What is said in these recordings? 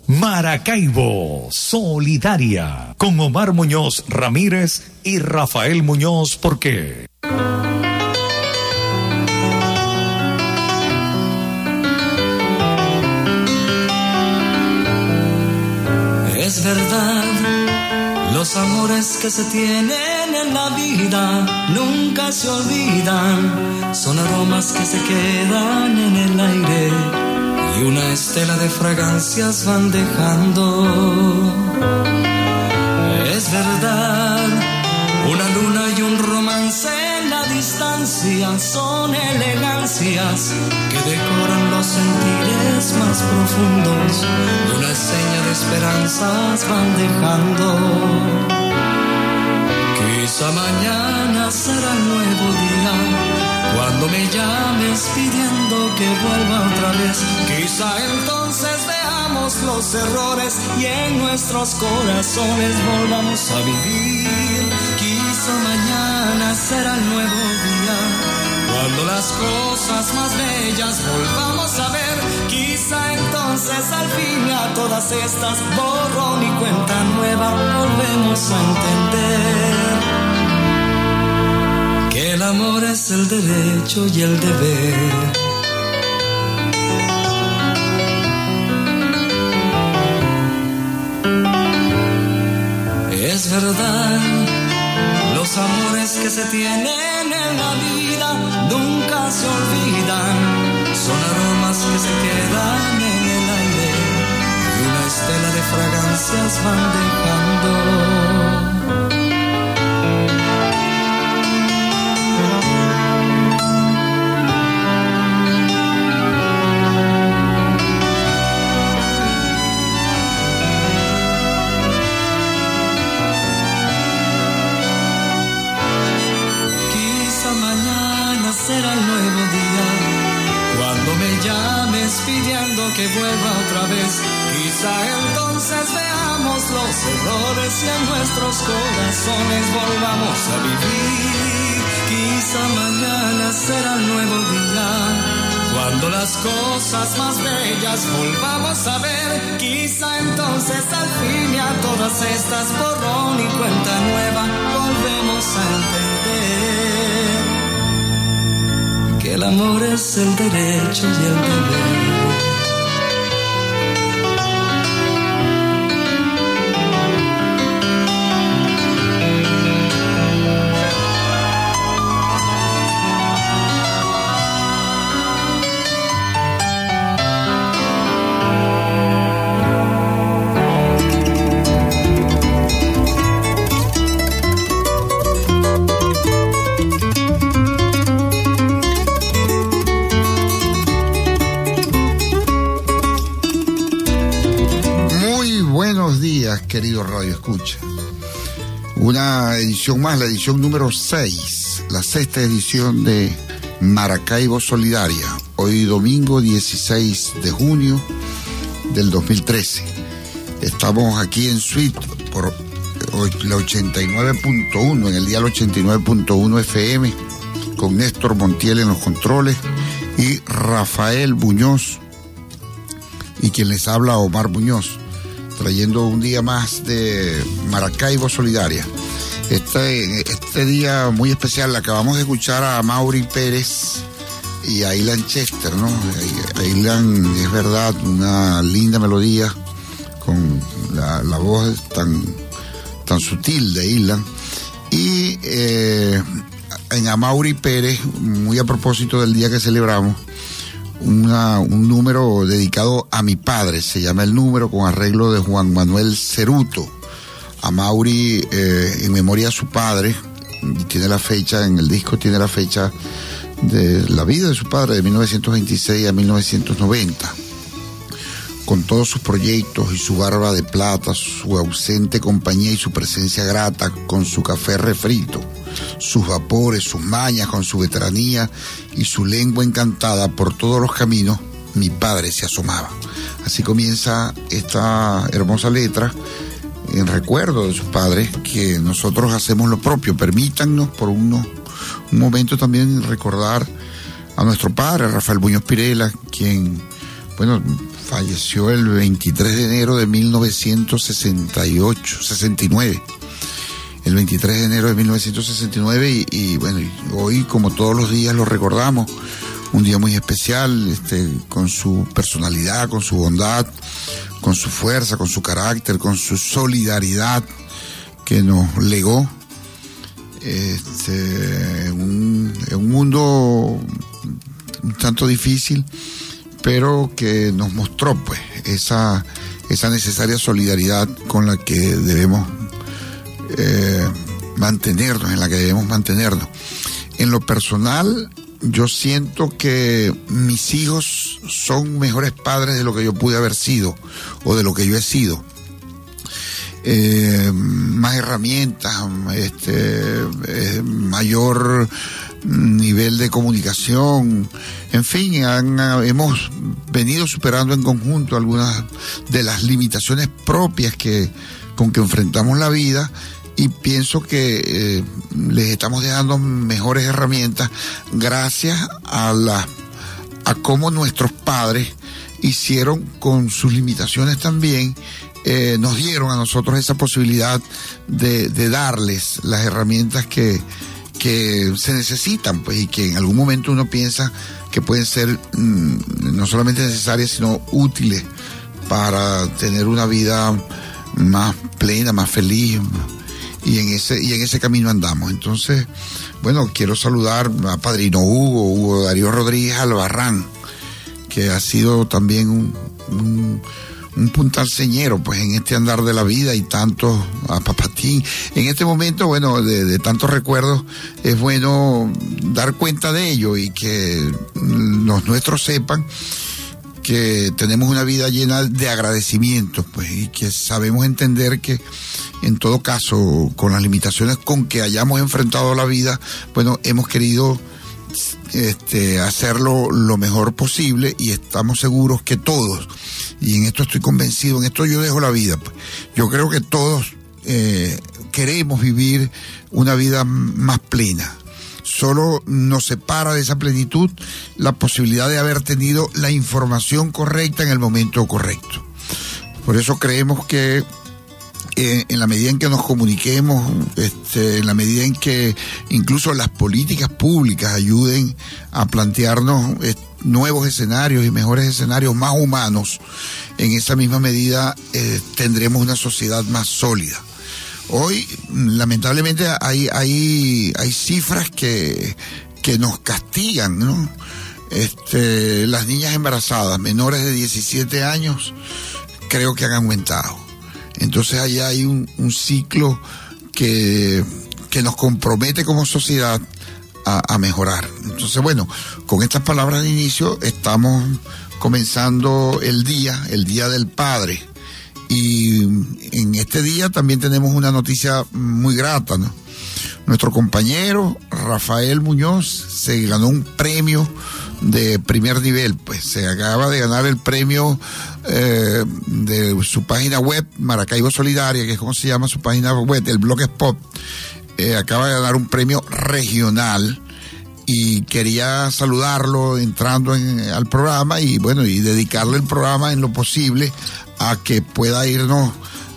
Maracaibo Solidaria, con Omar Muñoz Ramírez y Rafael Muñoz Porqué. Es verdad, los amores que se tienen en la vida nunca se olvidan, son aromas que se quedan en el aire y una estela de fragancias van dejando. Es verdad, una luna y un romance en la distancia son elegancias que decoran los sentires más profundos y una seña de esperanzas van dejando. Quizá mañana será el nuevo día, cuando me llames pidiendo que vuelva otra vez. Quizá entonces veamos los errores y en nuestros corazones volvamos a vivir. Quizá mañana será el nuevo día, cuando las cosas más bellas volvamos a ver. Quizá entonces al fin a todas estas borrón y cuenta nueva volvemos a entender que el amor es el derecho y el deber. Es verdad, los amores que se tienen en la vida nunca se olvidan, son aromas que se quedan en el aire y una estela de fragancias van dejando. Será el nuevo día, cuando me llames pidiendo que vuelva otra vez. Quizá entonces veamos los errores y en nuestros corazones volvamos a vivir. Quizá mañana será el nuevo día, cuando las cosas más bellas volvamos a ver. Quizá entonces al fin y a todas estas borrón y cuenta nueva volvemos a entender que el amor es el derecho y el deber. Querido Radio Escucha, una edición más, la edición número 6, la 6ª edición de Maracaibo Solidaria, hoy domingo 16 de junio del 2013. Estamos aquí en Suite por la 89.1, en el dial 89.1 FM, con Néstor Montiel en los controles y Rafael Muñoz, y quien les habla, Omar Muñoz, trayendo un día más de Maracaibo Solidaria. Este día muy especial, acabamos de escuchar a Mauri Pérez y a Ilan Chester, ¿no? Ilan, es verdad, una linda melodía con la voz tan sutil de Ilan. Y en Amaury Pérez, muy a propósito del día que celebramos, un número dedicado a mi padre, se llama el número, con arreglo de Juan Manuel Ceruto. Amaury, en memoria a su padre, y tiene la fecha, en el disco tiene la fecha de la vida de su padre, de 1926 a 1990. Con todos sus proyectos y su barba de plata, su ausente compañía y su presencia grata, con su café refrito, sus vapores, sus mañas, con su veteranía y su lengua encantada, por todos los caminos mi padre se asomaba. Así comienza esta hermosa letra en recuerdo de sus padres, que nosotros hacemos lo propio. Permítannos por un momento también recordar a nuestro padre, Rafael Muñoz Pirela, quien, bueno, falleció el 23 de enero de 1969. El 23 de enero de 1969 y bueno, hoy como todos los días lo recordamos, un día muy especial, con su personalidad, con su bondad, con su fuerza, con su carácter, con su solidaridad que nos legó en un mundo un tanto difícil, pero que nos mostró pues esa necesaria solidaridad con la que debemos mantenernos, en la que debemos mantenernos. En lo personal, yo siento que mis hijos son mejores padres de lo que yo pude haber sido o de lo que yo he sido. Más herramientas, mayor nivel de comunicación, en fin, hemos venido superando en conjunto algunas de las limitaciones propias con que enfrentamos la vida, y pienso que les estamos dejando mejores herramientas gracias a cómo nuestros padres hicieron con sus limitaciones también. Nos dieron a nosotros esa posibilidad de darles las herramientas que se necesitan, pues, y que en algún momento uno piensa que pueden ser no solamente necesarias, sino útiles para tener una vida más plena, más feliz, y en ese camino andamos. Entonces, bueno, quiero saludar a Padrino Hugo Darío Rodríguez Albarrán, que ha sido también un puntal señero pues en este andar de la vida, y tanto a Papatín. En este momento, bueno, de tantos recuerdos, es bueno dar cuenta de ello y que los nuestros sepan que tenemos una vida llena de agradecimientos, pues, y que sabemos entender que en todo caso, con las limitaciones con que hayamos enfrentado la vida, bueno, hemos querido hacerlo lo mejor posible, y estamos seguros que todos, y en esto estoy convencido, en esto yo dejo la vida, pues, yo creo que todos queremos vivir una vida más plena. Solo nos separa de esa plenitud la posibilidad de haber tenido la información correcta en el momento correcto. Por eso creemos que en la medida en que nos comuniquemos, en la medida en que incluso las políticas públicas ayuden a plantearnos nuevos escenarios y mejores escenarios más humanos, en esa misma medida tendremos una sociedad más sólida. Hoy, lamentablemente, hay cifras que nos castigan, ¿no? Las niñas embarazadas menores de 17 años creo que han aumentado. Entonces allá hay un ciclo que nos compromete como sociedad a mejorar. Entonces, bueno, con estas palabras de inicio estamos comenzando el Día del Padre. Y en este día también tenemos una noticia muy grata, ¿no? Nuestro compañero Rafael Muñoz se ganó un premio de primer nivel, pues se acaba de ganar el premio de su página web, Maracaibo Solidaria, que es como se llama su página web, el Blogspot. Acaba de ganar un premio regional, y quería saludarlo entrando al programa, y bueno, y dedicarle el programa en lo posible a que pueda irnos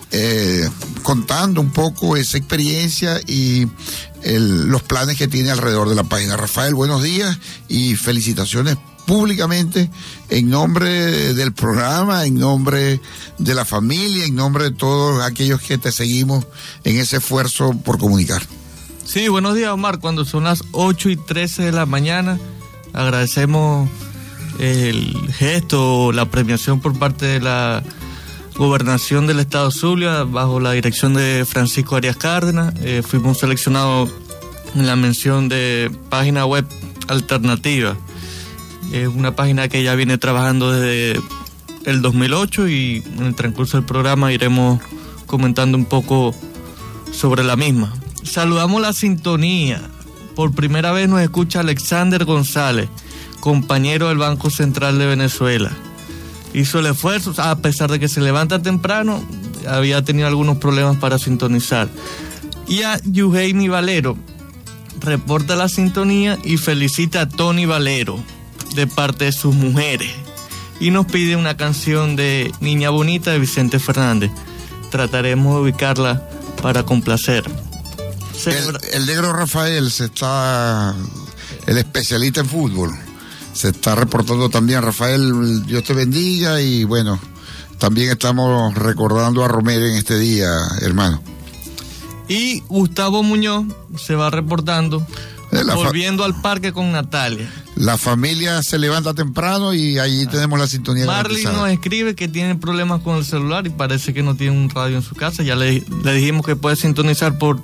contando un poco esa experiencia y los planes que tiene alrededor de la página. Rafael, buenos días y felicitaciones públicamente en nombre del programa, en nombre de la familia, en nombre de todos aquellos que te seguimos en ese esfuerzo por comunicar. Sí, buenos días, Omar. Cuando son las 8:13 de la mañana, agradecemos el gesto, la premiación por parte de la Gobernación del Estado Zulia, bajo la dirección de Francisco Arias Cárdenas. Fuimos seleccionados en la mención de página web alternativa. Es una página que ya viene trabajando desde el 2008, y en el transcurso del programa iremos comentando un poco sobre la misma. Saludamos la sintonía. Por primera vez nos escucha Alexander González, compañero del Banco Central de Venezuela. Hizo el esfuerzo, a pesar de que se levanta temprano, había tenido algunos problemas para sintonizar. Y a Yuheini Valero, reporta la sintonía y felicita a Tony Valero de parte de sus mujeres. y nos pide una canción de Niña Bonita de Vicente Fernández. Trataremos de ubicarla para complacer. El negro Rafael el especialista en fútbol, se está reportando también. Rafael, Dios te bendiga, y bueno, también estamos recordando a Romero en este día, hermano. Y Gustavo Muñoz se va reportando, volviendo al parque con Natalia. La familia se levanta temprano y allí tenemos la sintonía. Marley nos escribe que tiene problemas con el celular y parece que no tiene un radio en su casa. Ya le dijimos que puede sintonizar por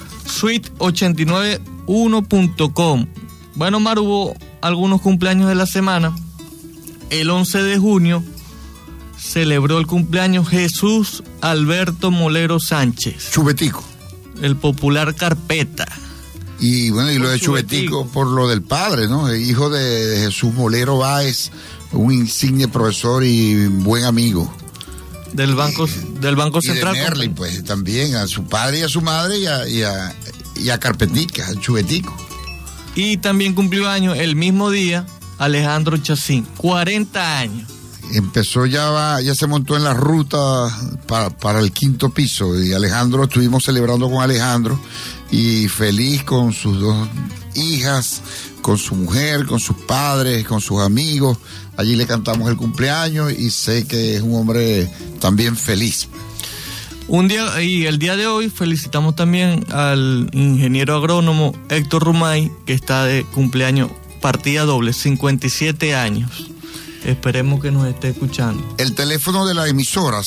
suite891.com. Bueno, Mar, hubo algunos cumpleaños de la semana. El 11 de junio celebró el cumpleaños Jesús Alberto Molero Sánchez. Chubetico. El popular Carpeta. Y bueno, y lo de Chubetico por lo del padre, ¿no? El hijo de Jesús Molero Báez, un insigne profesor y buen amigo. Del Banco Central. Y de Merlin, pues también, a su padre y a su madre y a Carpetica, a Chubetico. Y también cumplió años el mismo día Alejandro Chacín, 40 años. Empezó ya se montó en la ruta para el 5º piso, y estuvimos celebrando con Alejandro, y feliz con sus 2 hijas, con su mujer, con sus padres, con sus amigos. Allí le cantamos el cumpleaños y sé que es un hombre también feliz. El día de hoy felicitamos también al ingeniero agrónomo Héctor Rumay, que está de cumpleaños, partida doble, 57 años. Esperemos que nos esté escuchando. El teléfono de la emisora,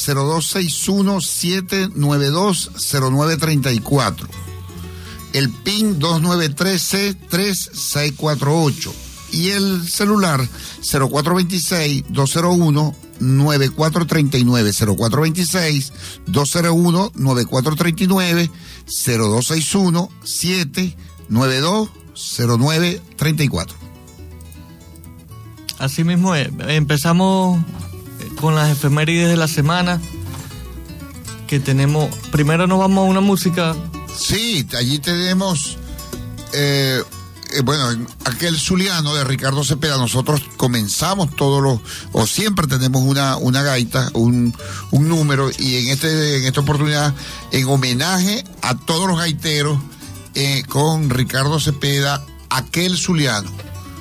0261-792-0934. El PIN 293C3648. Y el celular 0426-201-9439, 0426-201-9439, 0261-792-0934. Así mismo es. Empezamos con las efemérides de la semana que tenemos. Primero nos vamos a una música. Sí, allí tenemos aquel zuliano de Ricardo Cepeda. Nosotros comenzamos siempre tenemos una gaita, un número, y en esta oportunidad, en homenaje a todos los gaiteros, con Ricardo Cepeda, aquel zuliano.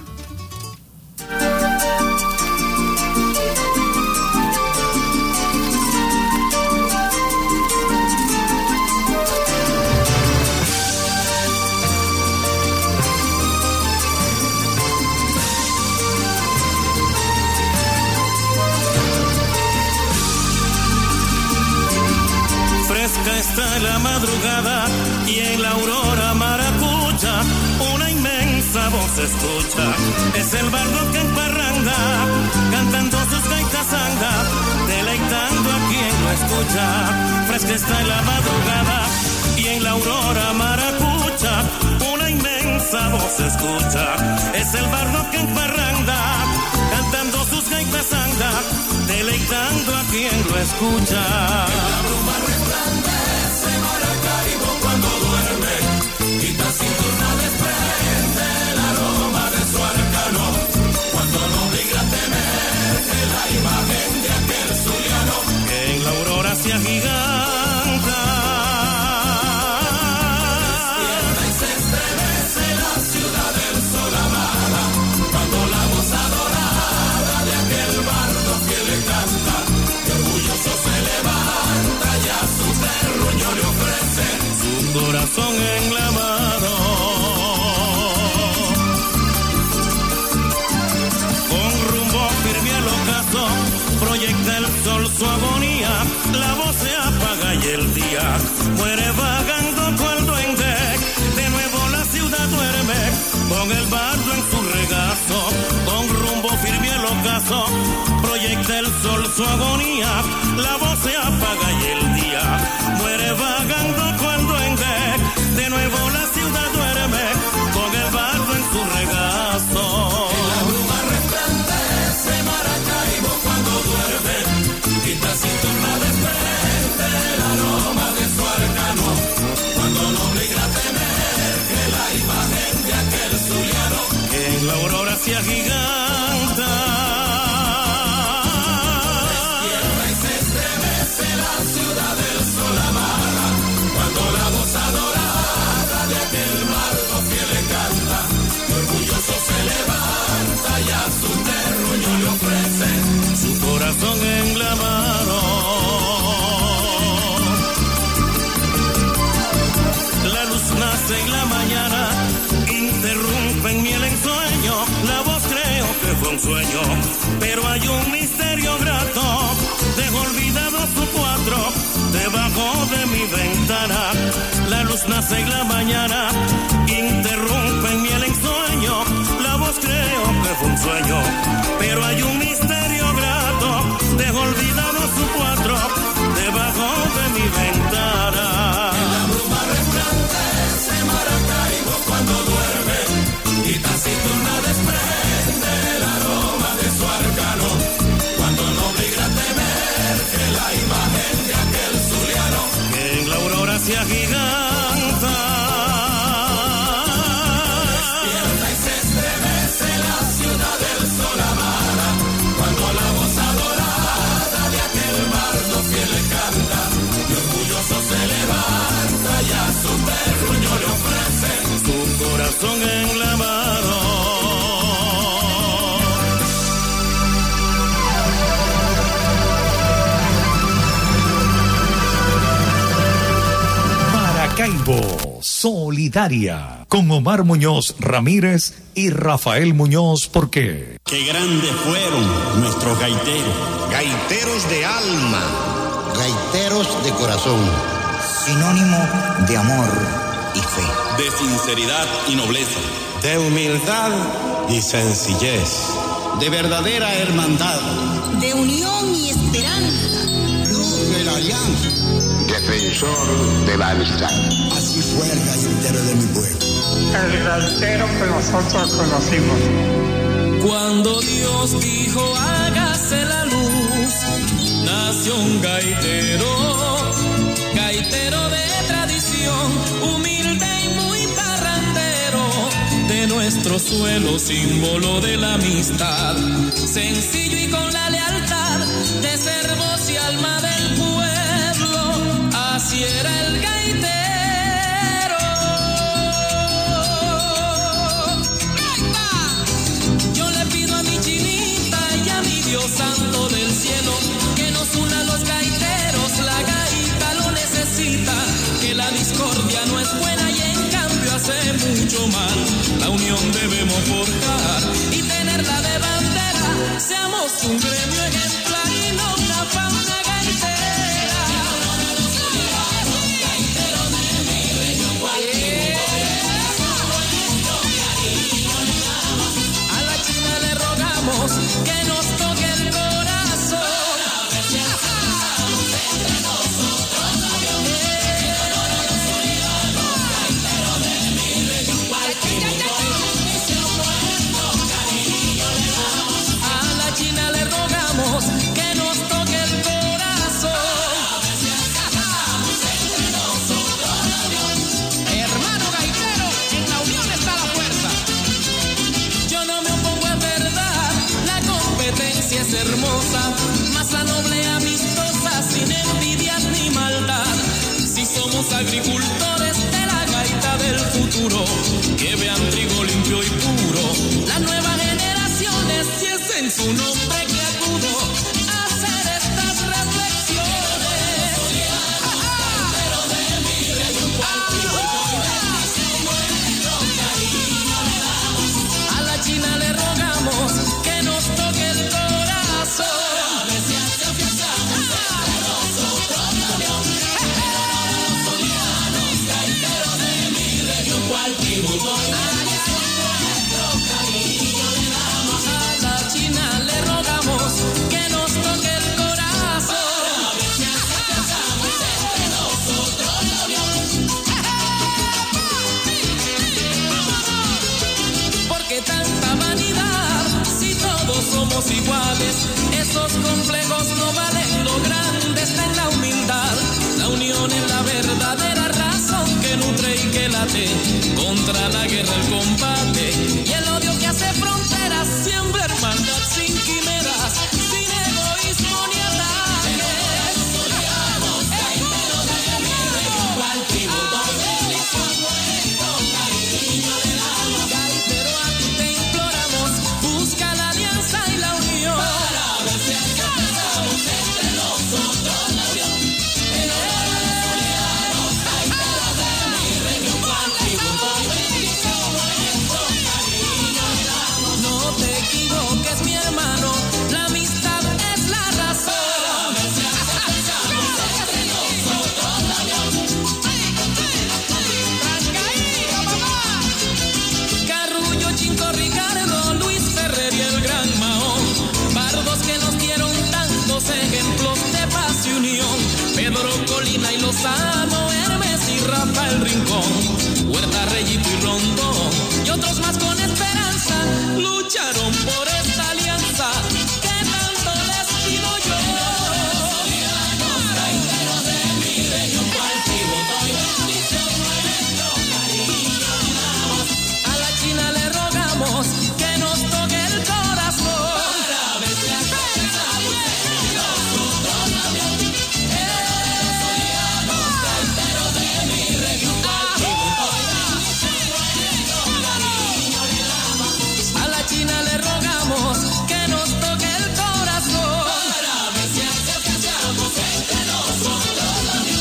Está la madrugada y en la aurora maracucha una inmensa voz se escucha. Es el bardo que en parranda, cantando sus gaitas anda, deleitando a quien lo escucha. Fresca está la madrugada y en la aurora maracucha una inmensa voz se escucha. Es el bardo que en parranda, cantando sus gaitas anda, deleitando a quien lo escucha. La bruma resplandece Maracaibo cuando duerme, y taciturna desprende el aroma de su arcano, cuando no obliga a temer que la imagen de aquel zuliano que en la aurora se agiganta, despierta y se estremece la ciudad del sol amada, cuando la voz adorada de aquel bardo que le canta, que orgulloso se levanta y a su terruño le ofrece su corazón en la mano. Con rumbo firme al ocaso proyecta el sol su agonía, la voz se apaga y el día muere vagando cual duende. De nuevo la ciudad duerme con el bardo en su regazo, con rumbo firme al ocaso proyecta el sol su agonía, la voz se apaga y el día muere vagando cual duende. De nuevo la ciudad duerme con el bardo en su regazo. En la bruma resplandece Maracaibo cuando duerme, y taciturna desprende el aroma de su arcano, cuando no obliga a temer que la imagen de aquel zuliano que en la aurora se agiganta, un sueño, pero hay un misterio grato. Dejo olvidado su cuatro debajo de mi ventana. La luz nace en la mañana, interrumpe mi el ensueño. La voz creo que fue un sueño, pero hay un misterio grato. Dejo olvidado su cuatro debajo de mi ventana. En la bruma resplandece Maracaibo cuando duerme y taciturna desprende el aroma de su arcano. Cuando no obliga a temer que la imagen de aquel zuliano que en la aurora se agiganta, despierta y se estremece la ciudad del sol amada. Cuando la voz adorada de aquel bardo fiel le canta y orgulloso se levanta y a su terruño le ofrece su corazón en la mano. Maracaibo Solidaria, con Omar Muñoz Ramírez y Rafael Muñoz Porqué. Qué grandes fueron nuestros gaiteros. Gaiteros de alma, gaiteros de corazón, sinónimo de amor y fe, de sinceridad y nobleza, de humildad y sencillez, de verdadera hermandad, de unión y esperanza, luz de la alianza, defensor de la amistad. Así fue el gaitero de mi pueblo, el gaitero que nosotros conocimos. Cuando Dios dijo hágase la luz, nació un gaitero, gaitero de tradición, humilde y muy parrandero, de nuestro suelo símbolo de la amistad, sencillo y con la lealtad de ser voz y alma del pueblo, así era el gaitero. Santo del cielo, que nos una a los gaiteros, la gaita lo necesita, que la discordia no es buena y en cambio hace mucho mal, la unión debemos forjar y tenerla de bandera, seamos un gremio ejemplar y no una fauna gaitera. Gaiteros de mi región, a la China le rogamos que nos toque el corazón. A ver si alcanzamos entre nosotros la unión. En honor a los solidanos, gaiteros de mi región. Cualquier misión, nuestro cariño le damos. A la China le rogamos que nos toque el corazón. A ver si alcanzamos entre nosotros la unión. Hermano gaitero, en la unión está la fuerza. Yo no me opongo a verdad, la competencia es hermosa, más la noble amistosa, sin envidias ni maldad. Si somos agricultores de la gaita del futuro, que vean trigo limpio y puro, las nuevas generaciones, si es en su nombre que acudo a hacer estas reflexiones. Gaiteros de mi región, a la China le rogamos que nos toque el corazón. A ver si afianzamos entre nosotros la unión. Los solidanos, gaiteros de mi región, cualquier mundo, nuestro cariño le damos. A la China le rogamos Pedro Colina y Lozano, Hermes y Rafael Rincón, Huerta, Reyito y Rondón, y otros más con esperanza, lucharon por esta alianza que tanto les pido yo. Los gaiteros de mi región, cual tribu doy bendición, nuestro cariño le damos. A la China le rogamos que nos toque el corazón, para ver si alcanzamos nosotros también. Los gaiteros de mi región, cual tribu doy bendición, nuestro cariño le damos. A la China le rogamos que nos toque el corazón, para ver si alcanzamos entre nosotros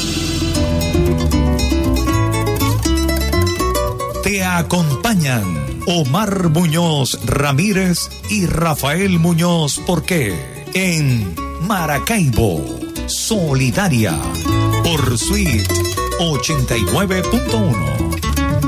también. Te acompañan Omar Muñoz Ramírez y Rafael Muñoz Porque en Maracaibo, Solidaria, por Suite 89.1.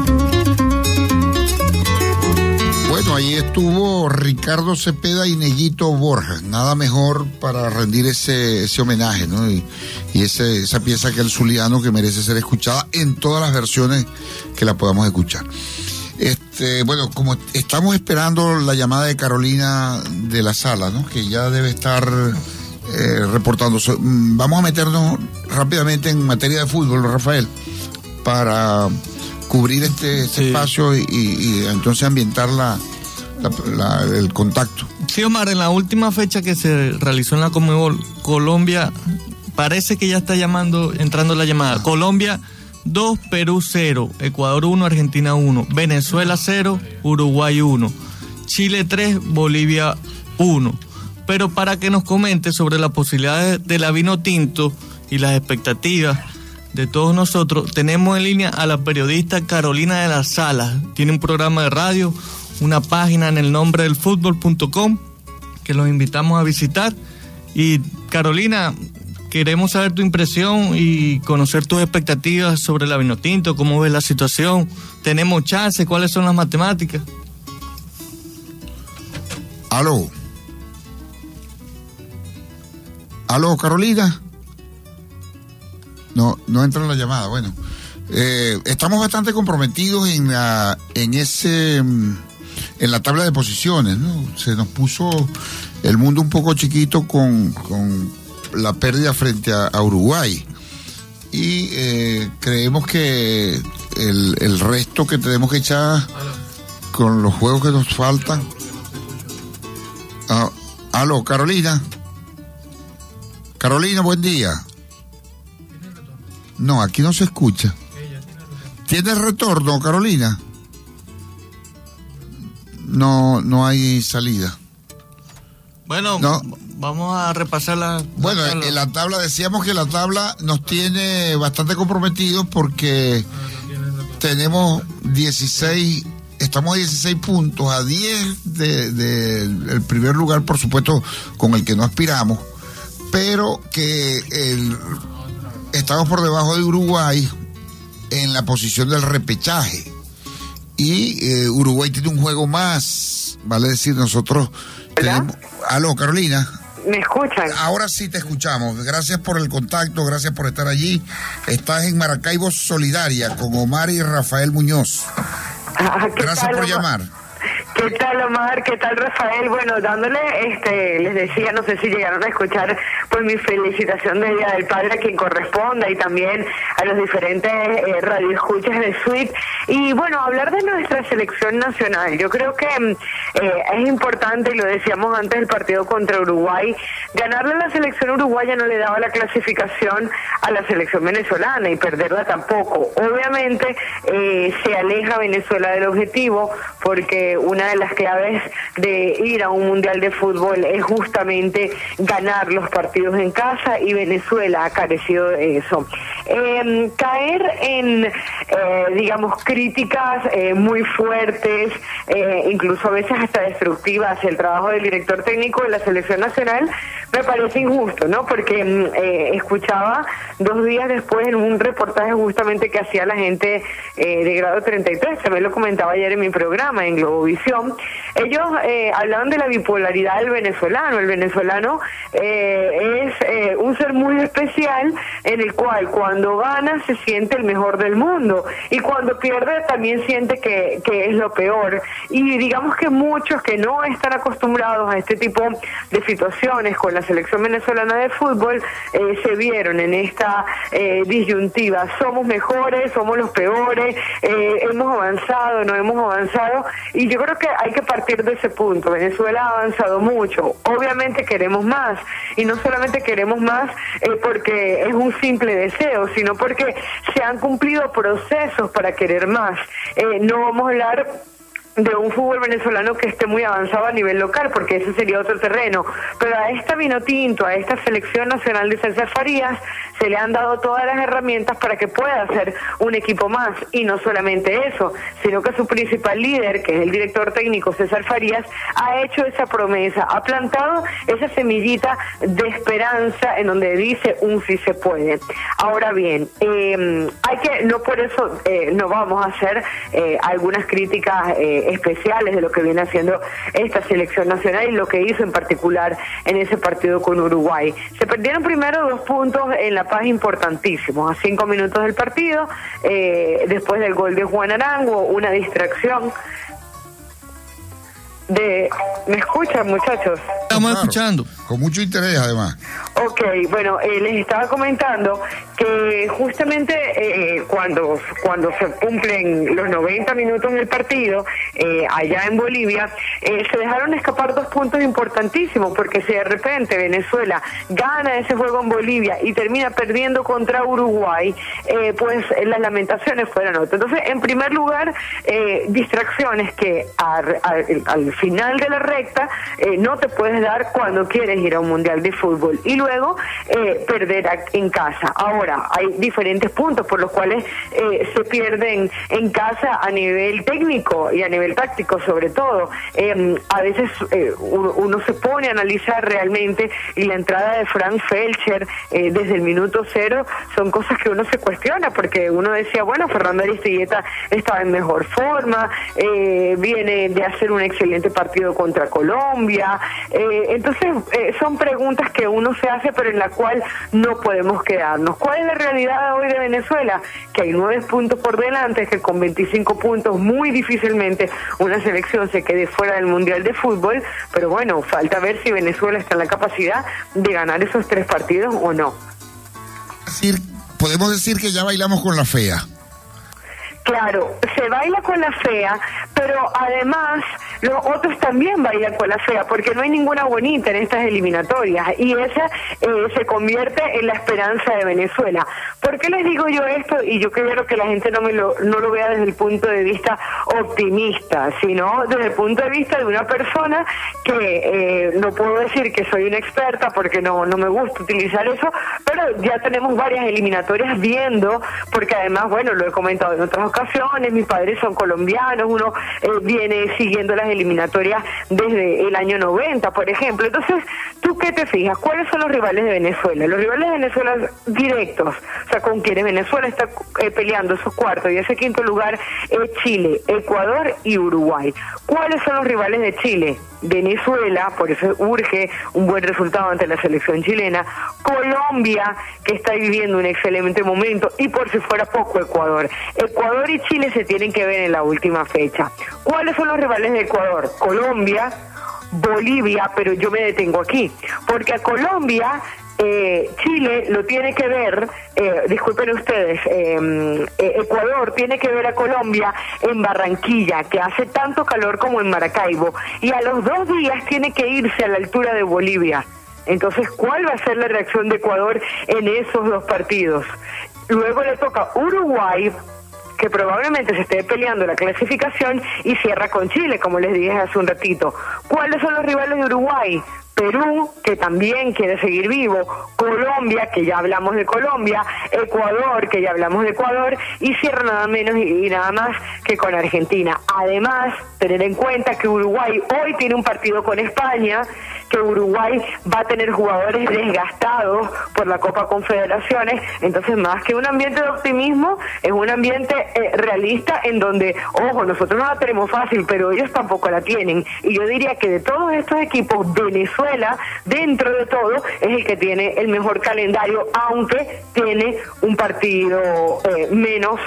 Bueno, ahí estuvo Ricardo Cepeda y Neguito Borja. Nada mejor para rendir ese homenaje, ¿no? Y esa pieza que el zuliano que merece ser escuchada en todas las versiones que la podamos escuchar. Bueno, como estamos esperando la llamada de Carolina de la Sala, ¿no? Que ya debe estar reportando. Vamos a meternos rápidamente en materia de fútbol, Rafael, para cubrir este espacio y entonces ambientar el contacto. Sí, Omar, en la última fecha que se realizó en la Conmebol, Colombia, parece que ya está entrando la llamada. Colombia 2, Perú 0, Ecuador 1, Argentina 1, Venezuela 0, Uruguay 1, Chile 3, Bolivia 1. Pero para que nos comente sobre las posibilidades de la Vinotinto y las expectativas de todos nosotros, tenemos en línea a la periodista Carolina de la Sala. Tiene un programa de radio, una página en elnombredelfutbol.com que los invitamos a visitar. Y Carolina, queremos saber tu impresión y conocer tus expectativas sobre la Vinotinto, cómo ves la situación, tenemos chance, cuáles son las matemáticas. Aló, Carolina. No entra en la llamada. Bueno, estamos bastante comprometidos en la tabla de posiciones, ¿no? Se nos puso el mundo un poco chiquito con la pérdida frente a Uruguay y creemos que el resto que tenemos que echar con los juegos que nos faltan. Aló, Carolina, buen día. No, aquí no se escucha. ¿Tiene retorno, Carolina? No hay salida. Bueno, no. Vamos a repasar la tabla. En la tabla decíamos que la tabla nos tiene bastante comprometidos porque tenemos 16, estamos a 16 puntos, a 10 del primer lugar, por supuesto, con el que no aspiramos, pero que estamos por debajo de Uruguay en la posición del repechaje. Y Uruguay tiene un juego más, vale decir, nosotros tenemos... Aló, Carolina. ¿Me escuchan? Ahora sí te escuchamos. Gracias por el contacto, gracias por estar allí. Estás en Maracaibo Solidaria con Omar y Rafael Muñoz. Gracias por llamar. ¿Qué tal, Omar? ¿Qué tal, Rafael? Bueno, dándole, les decía, no sé si llegaron a escuchar, pues mi felicitación de Día del Padre a quien corresponda y también a los diferentes radioescuchas de Suite. Y bueno, hablar de nuestra selección nacional. Yo creo que es importante, y lo decíamos antes del partido contra Uruguay, ganarle a la selección uruguaya no le daba la clasificación a la selección venezolana y perderla tampoco. Obviamente se aleja Venezuela del objetivo porque una de las claves de ir a un mundial de fútbol es justamente ganar los partidos en casa y Venezuela ha carecido de eso. caer en, digamos, críticas muy fuertes, incluso a veces hasta destructivas hacia el trabajo del director técnico de la selección nacional, me parece injusto, ¿no? Porque escuchaba 2 días después en un reportaje justamente que hacía la gente de grado 33, también lo comentaba ayer en mi programa en Globovisión. Ellos hablaban de la bipolaridad del venezolano. El venezolano es un ser muy especial, en el cual cuando gana se siente el mejor del mundo y cuando pierde también siente que es lo peor. Y digamos que muchos que no están acostumbrados a este tipo de situaciones con la selección venezolana de fútbol se vieron en esta disyuntiva: somos mejores, somos los peores, hemos avanzado, no hemos avanzado. Y yo creo que hay que partir de ese punto. Venezuela ha avanzado mucho, obviamente queremos más, y no solamente queremos más porque es un simple deseo, sino porque se han cumplido procesos para querer más. No vamos a hablar de un fútbol venezolano que esté muy avanzado a nivel local, porque ese sería otro terreno, pero a esta Vinotinto, a esta selección nacional de César Farías, se le han dado todas las herramientas para que pueda ser un equipo más, y no solamente eso, sino que su principal líder, que es el director técnico César Farías, ha hecho esa promesa, ha plantado esa semillita de esperanza en donde dice un sí se puede. Ahora bien, hay que, no por eso no vamos a hacer algunas críticas especiales de lo que viene haciendo esta selección nacional y lo que hizo en particular en ese partido con Uruguay. Se perdieron primero 2 puntos en La Paz importantísimos, a 5 minutos del partido, después del gol de Juan Arango, una distracción de... ¿Me escuchan, muchachos? Estamos escuchando. Con mucho interés, además. Ok, bueno, les estaba comentando que justamente cuando se cumplen los 90 minutos del partido, allá en Bolivia, se dejaron escapar 2 puntos importantísimos, porque si de repente Venezuela gana ese juego en Bolivia y termina perdiendo contra Uruguay, pues las lamentaciones fueron otras. Entonces, en primer lugar, distracciones que al final de la recta no te puedes dar cuando quieres ir a un mundial de fútbol, y luego perder en casa. Ahora, hay diferentes puntos por los cuales se pierden en casa a nivel técnico y a nivel táctico sobre todo. A veces uno se pone a analizar realmente, y la entrada de Frank Felcher desde el minuto 0 son cosas que uno se cuestiona, porque uno decía, bueno, Fernando Aristilleta estaba en mejor forma, viene de hacer un excelente partido contra Colombia, entonces son preguntas que uno se hace, pero en la cual no podemos quedarnos. ¿Cuál es la realidad hoy de Venezuela? Que hay 9 puntos por delante, que con 25 puntos muy difícilmente una selección se quede fuera del Mundial de Fútbol, pero bueno, falta ver si Venezuela está en la capacidad de ganar esos 3 partidos o no. Podemos decir que ya bailamos con la fea. Claro, se baila con la fea, pero además los otros también bailan con la fea, porque no hay ninguna bonita en estas eliminatorias, y esa se convierte en la esperanza de Venezuela. ¿Por qué les digo yo esto? Y yo quiero que la gente no lo vea desde el punto de vista optimista, sino desde el punto de vista de una persona que no puedo decir que soy una experta, porque no me gusta utilizar eso, pero ya tenemos varias eliminatorias viendo, porque además, bueno, lo he comentado en otras ocasiones, mis padres son colombianos, uno viene siguiendo las eliminatorias desde el año 90, por ejemplo. Entonces, ¿tú qué te fijas? ¿Cuáles son los rivales de Venezuela? Los rivales de Venezuela directos, o sea, con quienes Venezuela está peleando esos cuartos y ese quinto lugar es Chile, Ecuador y Uruguay. ¿Cuáles son los rivales de Chile? Venezuela, por eso urge un buen resultado ante la selección chilena, Colombia, que está viviendo un excelente momento, y por si fuera poco, Ecuador. Ecuador y Chile se tienen que ver en la última fecha. ¿Cuáles son los rivales de Ecuador? Colombia, Bolivia, pero yo me detengo aquí, porque a Colombia Chile lo tiene que ver, disculpen ustedes, Ecuador tiene que ver a Colombia en Barranquilla, que hace tanto calor como en Maracaibo, y a los 2 días tiene que irse a la altura de Bolivia. Entonces, ¿cuál va a ser la reacción de Ecuador en esos 2 partidos? Luego le toca Uruguay, que probablemente se esté peleando la clasificación, y cierra con Chile, como les dije hace un ratito. ¿Cuáles son los rivales de Uruguay? Perú, que también quiere seguir vivo, Colombia, que ya hablamos de Colombia, Ecuador, que ya hablamos de Ecuador, y cierra nada menos y nada más que con Argentina. Además, tener en cuenta que Uruguay hoy tiene un partido con España, que Uruguay va a tener jugadores desgastados por la Copa Confederaciones, entonces más que un ambiente de optimismo, es un ambiente realista en donde, ojo, nosotros no la tenemos fácil, pero ellos tampoco la tienen, y yo diría que de todos estos equipos, Venezuela, dentro de todo, es el que tiene el mejor calendario, aunque tiene un partido menos,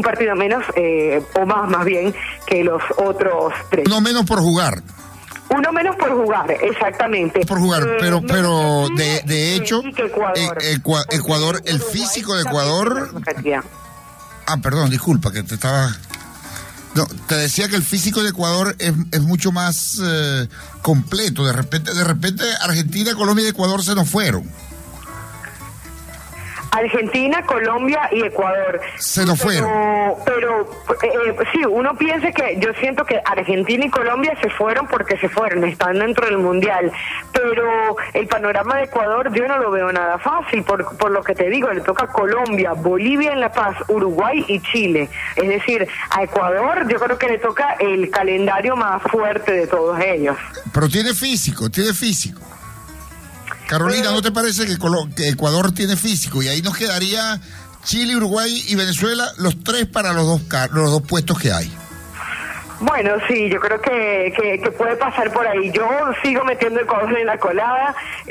o más bien, que los otros tres. No menos por jugar. Uno menos por jugar, exactamente. Por jugar, pero de hecho, Ecuador, el físico de Ecuador... perdón, disculpa, que te estaba... No, te decía que el físico de Ecuador es mucho más completo. De repente Argentina, Colombia y Ecuador se nos fueron. Argentina, Colombia y Ecuador. Se nos fueron. Pero sí, uno piensa que, yo siento que Argentina y Colombia se fueron porque se fueron, están dentro del Mundial. Pero el panorama de Ecuador yo no lo veo nada fácil, por lo que te digo, le toca Colombia, Bolivia en La Paz, Uruguay y Chile. Es decir, a Ecuador yo creo que le toca el calendario más fuerte de todos ellos. Pero tiene físico. Carolina, ¿no te parece que Ecuador tiene físico? Y ahí nos quedaría Chile, Uruguay y Venezuela, los tres para los dos puestos que hay. Bueno, sí, yo creo que puede pasar por ahí. Yo sigo metiendo Ecuador en la colada,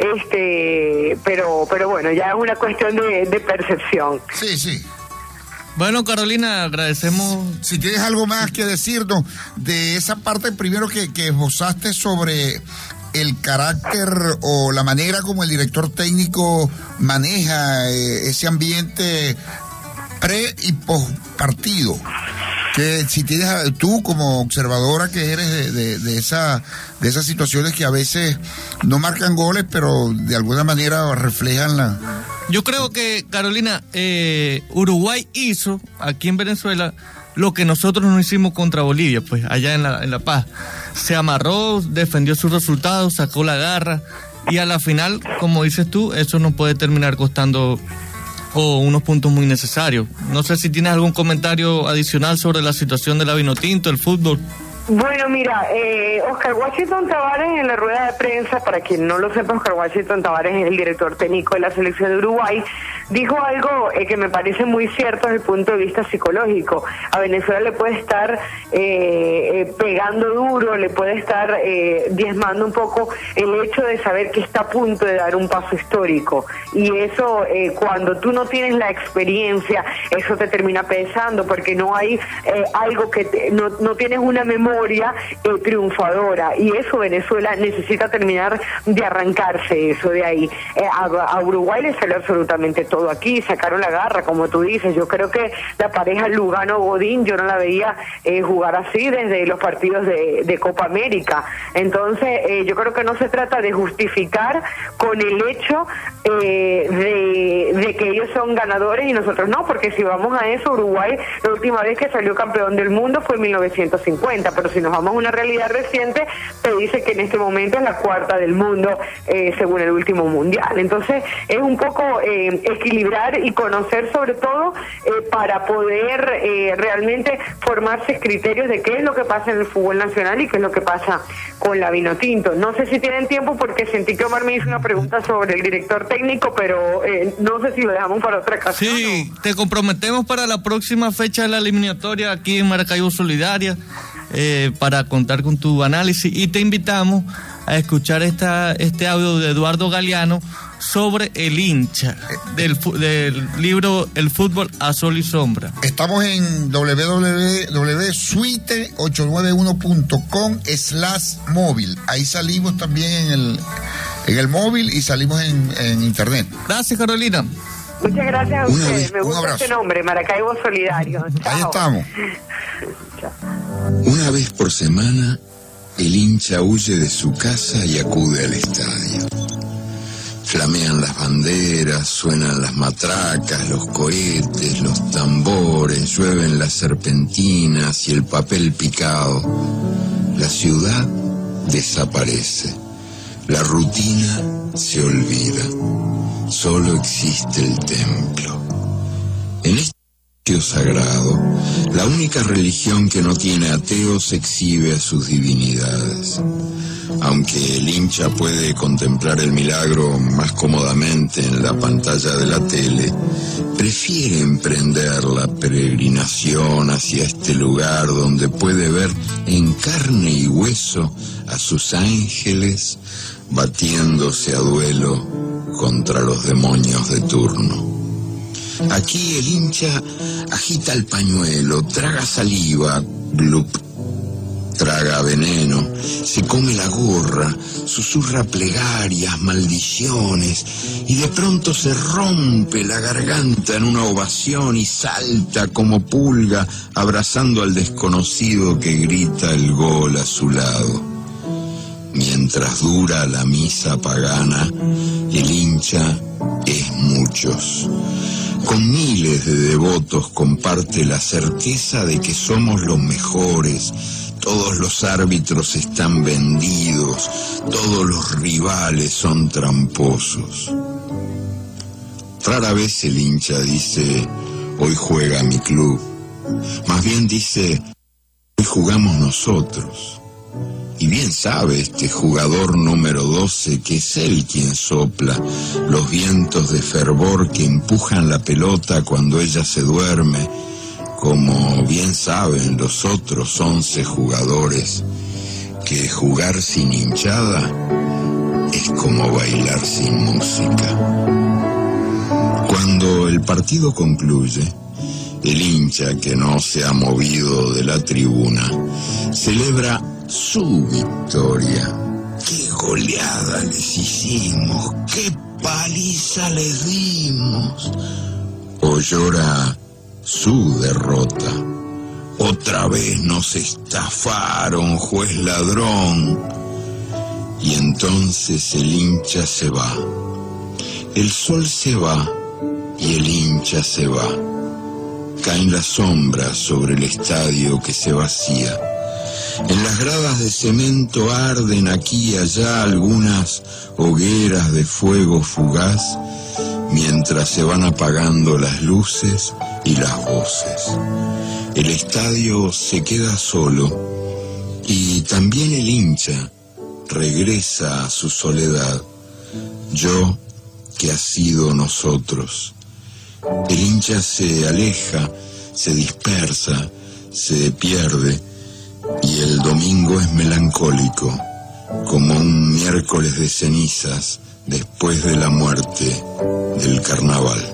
pero bueno, ya es una cuestión de percepción. Sí. Bueno, Carolina, agradecemos. Si tienes algo más que decirnos de esa parte primero que esbozaste sobre el carácter o la manera como el director técnico maneja ese ambiente pre y post partido, que si tienes tú como observadora que eres de esas situaciones que a veces no marcan goles pero de alguna manera reflejan la... Yo creo que, Carolina, Uruguay hizo aquí en Venezuela lo que nosotros no hicimos contra Bolivia, pues allá en La Paz. Se amarró, defendió sus resultados, sacó la garra, y a la final, como dices tú, eso nos puede terminar costando unos puntos muy necesarios. No sé si tienes algún comentario adicional sobre la situación de la Vinotinto, el fútbol. Bueno, mira, Oscar Washington Tabárez en la rueda de prensa, para quien no lo sepa, Oscar Washington Tabárez es el director técnico de la selección de Uruguay, dijo algo que me parece muy cierto desde el punto de vista psicológico. A Venezuela le puede estar pegando duro, le puede estar diezmando un poco el hecho de saber que está a punto de dar un paso histórico, y eso cuando tú no tienes la experiencia, eso te termina pesando, porque no hay algo que no tienes una memoria triunfadora, y eso Venezuela necesita terminar de arrancarse eso de ahí. A Uruguay le salió absolutamente todo aquí, sacaron la garra, como tú dices. Yo creo que la pareja Lugano-Godín yo no la veía jugar así desde los partidos de Copa América. Entonces yo creo que no se trata de justificar con el hecho de que ellos son ganadores y nosotros no, porque si vamos a eso, Uruguay la última vez que salió campeón del mundo fue en 1950, pero si nos vamos a una realidad reciente, te dice que en este momento es la cuarta del mundo según el último mundial. Entonces es un poco equilibrar y conocer, sobre todo para poder realmente formarse criterios de qué es lo que pasa en el fútbol nacional y qué es lo que pasa con la Vinotinto. No sé si tienen tiempo, porque sentí que Omar me hizo una pregunta sobre el director técnico, pero no sé si lo dejamos para otra ocasión. Sí, te comprometemos para la próxima fecha de la eliminatoria aquí en Maracaibo Solidaria, para contar con tu análisis, y te invitamos a escuchar este audio de Eduardo Galeano sobre el hincha del libro El fútbol a sol y sombra. Estamos en www.suite891.com/móvil. Ahí salimos también en el móvil y salimos en internet. Gracias, Carolina. Muchas gracias a ustedes. Me gusta este nombre, Maracaibo Solidario. Chao. Ahí estamos. Una vez por semana, el hincha huye de su casa y acude al estadio. Flamean las banderas, suenan las matracas, los cohetes, los tambores, llueven las serpentinas y el papel picado. La ciudad desaparece. La rutina se olvida, solo existe el templo. En este sitio sagrado, la única religión que no tiene ateos exhibe a sus divinidades. Aunque el hincha puede contemplar el milagro más cómodamente en la pantalla de la tele, prefiere emprender la peregrinación hacia este lugar donde puede ver en carne y hueso a sus ángeles batiéndose a duelo contra los demonios de turno. Aquí el hincha agita el pañuelo, traga saliva, glup, traga veneno, se come la gorra, susurra plegarias, maldiciones, y de pronto se rompe la garganta en una ovación y salta como pulga abrazando al desconocido que grita el gol a su lado. Mientras dura la misa pagana, el hincha es muchos. Con miles de devotos comparte la certeza de que somos los mejores. Todos los árbitros están vendidos, todos los rivales son tramposos. Rara vez el hincha dice, hoy juega mi club. Más bien dice, hoy jugamos nosotros. Y bien sabe este jugador número 12 que es él quien sopla los vientos de fervor que empujan la pelota cuando ella se duerme, como bien saben los otros 11 jugadores, que jugar sin hinchada es como bailar sin música. Cuando el partido concluye, el hincha que no se ha movido de la tribuna celebra su victoria. ¡Qué goleada les hicimos! ¡Qué paliza les dimos! O llora su derrota. Otra vez nos estafaron, juez ladrón. Y entonces el hincha se va. El sol se va y el hincha se va. Caen las sombras sobre el estadio que se vacía. En las gradas de cemento arden aquí y allá algunas hogueras de fuego fugaz, mientras se van apagando las luces y las voces. El estadio se queda solo y también el hincha regresa a su soledad. Yo, que ha sido nosotros. El hincha se aleja, se dispersa, se pierde. Y el domingo es melancólico, como un miércoles de cenizas después de la muerte del carnaval.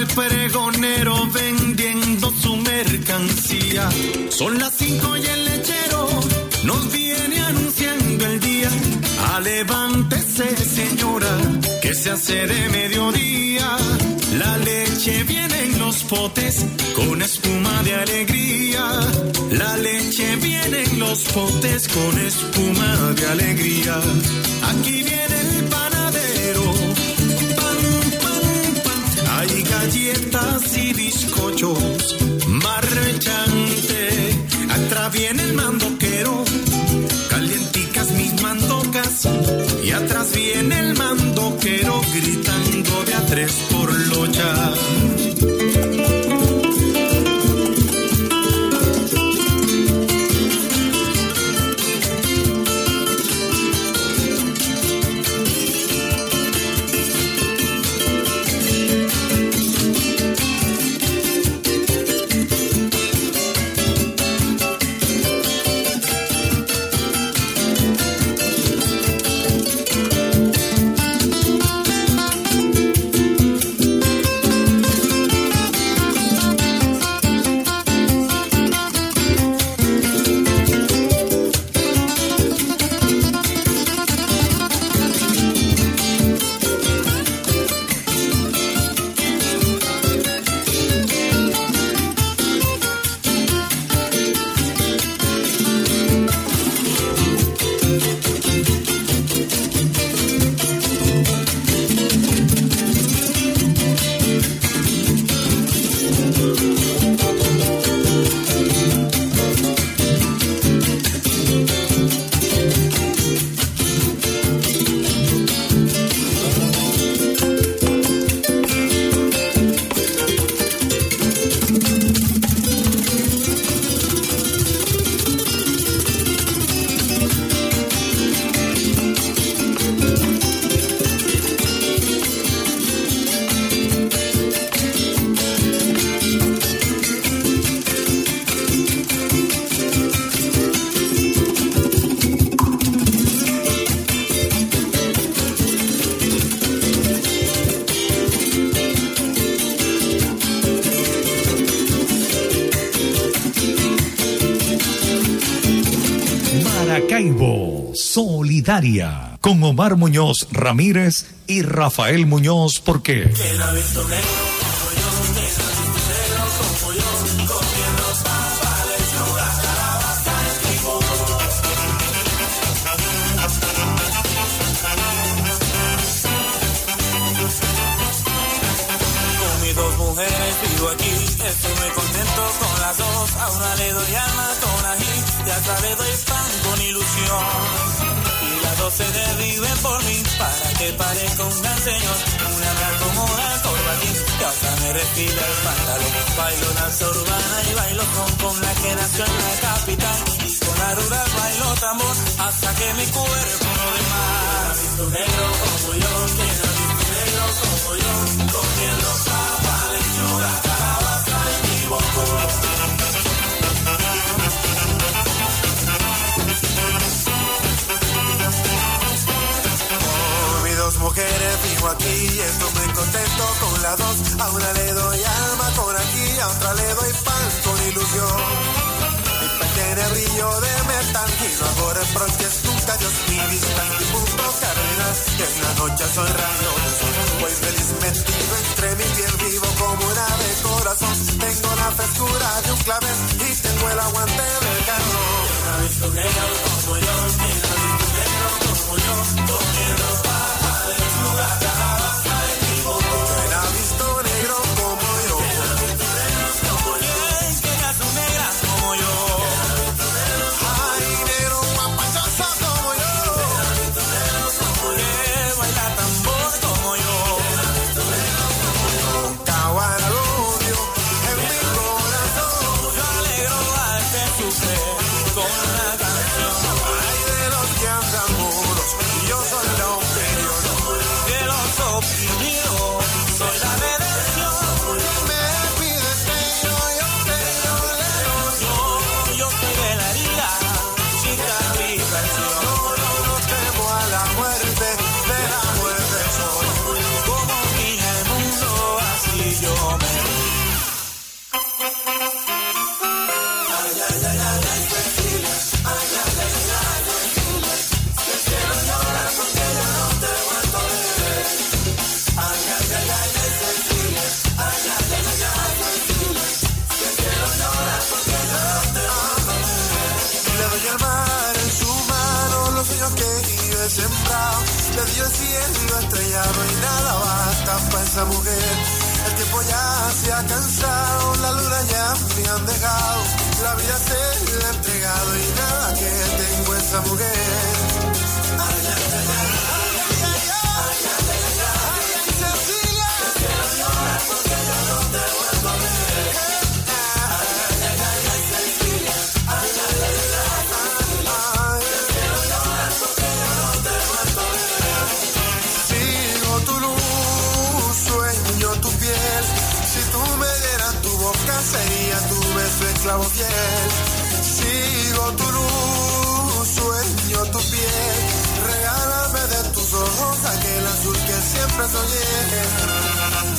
pregonero vendiendo su mercancía. Son las 5 y el lechero nos viene anunciando el día. Levántese, señora, que se hace de mediodía. La leche viene en los potes con espuma de alegría. La leche viene en los potes con espuma de alegría. Aquí viene el panadero. Pan, pan, pan. Hay galletas y bizcochos. Marchante. Atrás viene el mandoquero. Calienticas mis mandocas. Y atrás viene el mandoquero gritando de a 3 por locha. Maracaibo Solidaria con Omar Muñoz Ramírez y Rafael Muñoz Porque. Con mis 2 mujeres vivo aquí, estoy muy contento con las 2. A una le doy alma con ají y a otra le doy pan con ilusión. Y las 2 se derriben por mí para que parezca un gran señor. Una me acomoda el corbatín y a otra me refila el pantalón. Bailo danza urbana y bailo con la que nació en la capital. Y con la rural bailo tambor hasta que mi cuerpo no dé más. ¿Quién ha visto negro como yo? ¿Quién ha visto negro como yo? Comiendo papa, lechuga, calabaza y equivoco. Mujeres vivo aquí y estoy muy contento con las 2. A una le doy alma con aquí, a otra le doy pan con ilusión. Mi pan tiene brillo de metal y no hago reproches nunca. Dios mi vista en mi mundo cardinal y en la noche soy rayo de sol. Voy feliz metido entre mi piel, vivo como una de corazón. Tengo la frescura de un clavel y tengo el aguante del calor. ¿Quién ha visto negro como yo? ¿Quién ha visto negro como yo? Comiendo papa, lechuga, calabaza, equivoco. ¿Quién ha visto negro como yo? ¿Quién ha visto negros como yo? ¿Quién ha visto negras como yo? ¿Quién ha visto negros como yo? Ay, negro guapachoso como yo. ¿Quién ha visto negros como yo? Baila tambor como yo. ¿Quién ha visto negros como yo? Caguara lo odio en mi corazón. Yo alegro al que sufre con la canción. Ay, de los entregado y nada basta para esa mujer. El tiempo ya se ha cansado, la luna ya me han dejado, la vida se la ha entregado y nada que tengo esa mujer. Ay, ay, ay, ay, ay, ay, ay, ay, ay, Cecilia, que quiero llorar porque yo no te vuelvo a ver. Ay, ay, ay, ay, Cecilia, ay, ay, ay, ay, que quiero llorar porque yo no te vuelvo a ver. Sigo tu luz, sueño tu piel, si tú me dieras tu boca sería tu beso esclavo fiel. Sigo tu luz, sueño tu piel, regálame de tus ojos aquel azul que siempre soñé.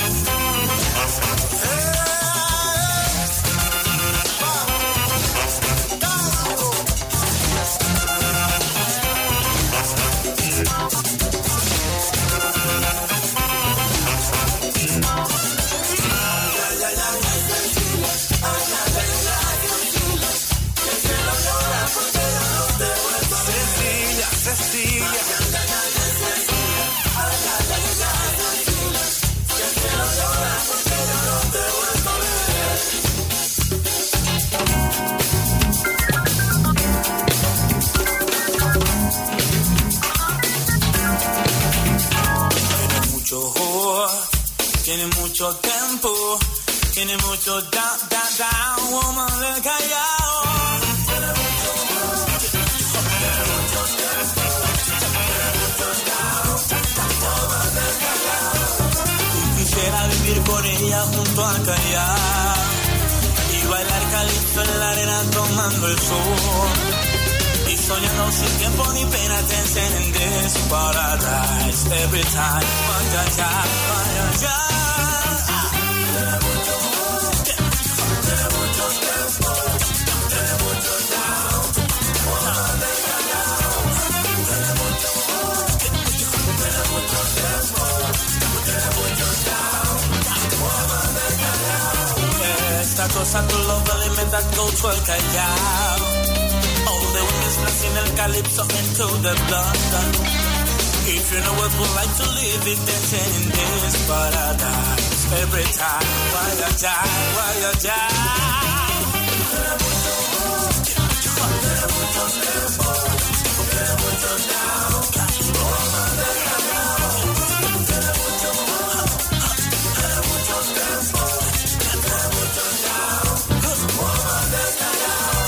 Tiene mucho tiempo, tiene mucho down, woman del Callao. Tiene mucho tiempo, tiene mucho down, woman del Callao. Y quisiera vivir con ella junto al Callao y bailar calipso en la arena tomando el sol. Y soñando sin tiempo ni pena, dancing in this paradise every time. Vaya ya, vaya ya. Esta cosa tu loca alimenta culto al Callao. All the women's blessing el calypso into the blood. If you know what would like to live it, dancing in this paradise every time. Vaya ya, vaya ya. Tiene mucho tiempo, tiene mucho down. Woman del Callao. Tiene mucho tiempo, tiene mucho down. Woman del Callao.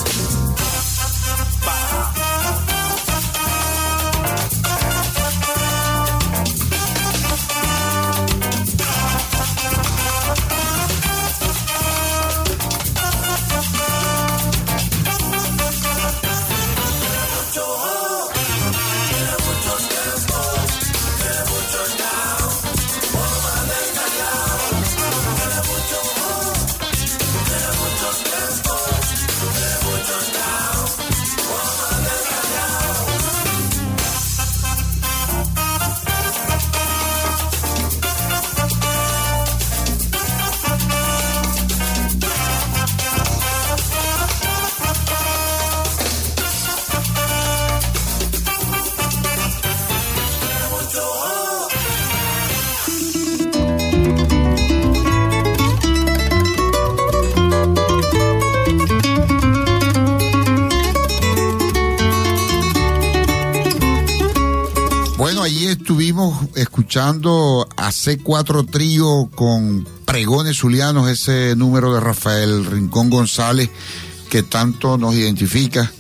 Estuvimos escuchando a C4 Trío con Pregones Zulianos, ese número de Rafael Rincón González que tanto nos identifica.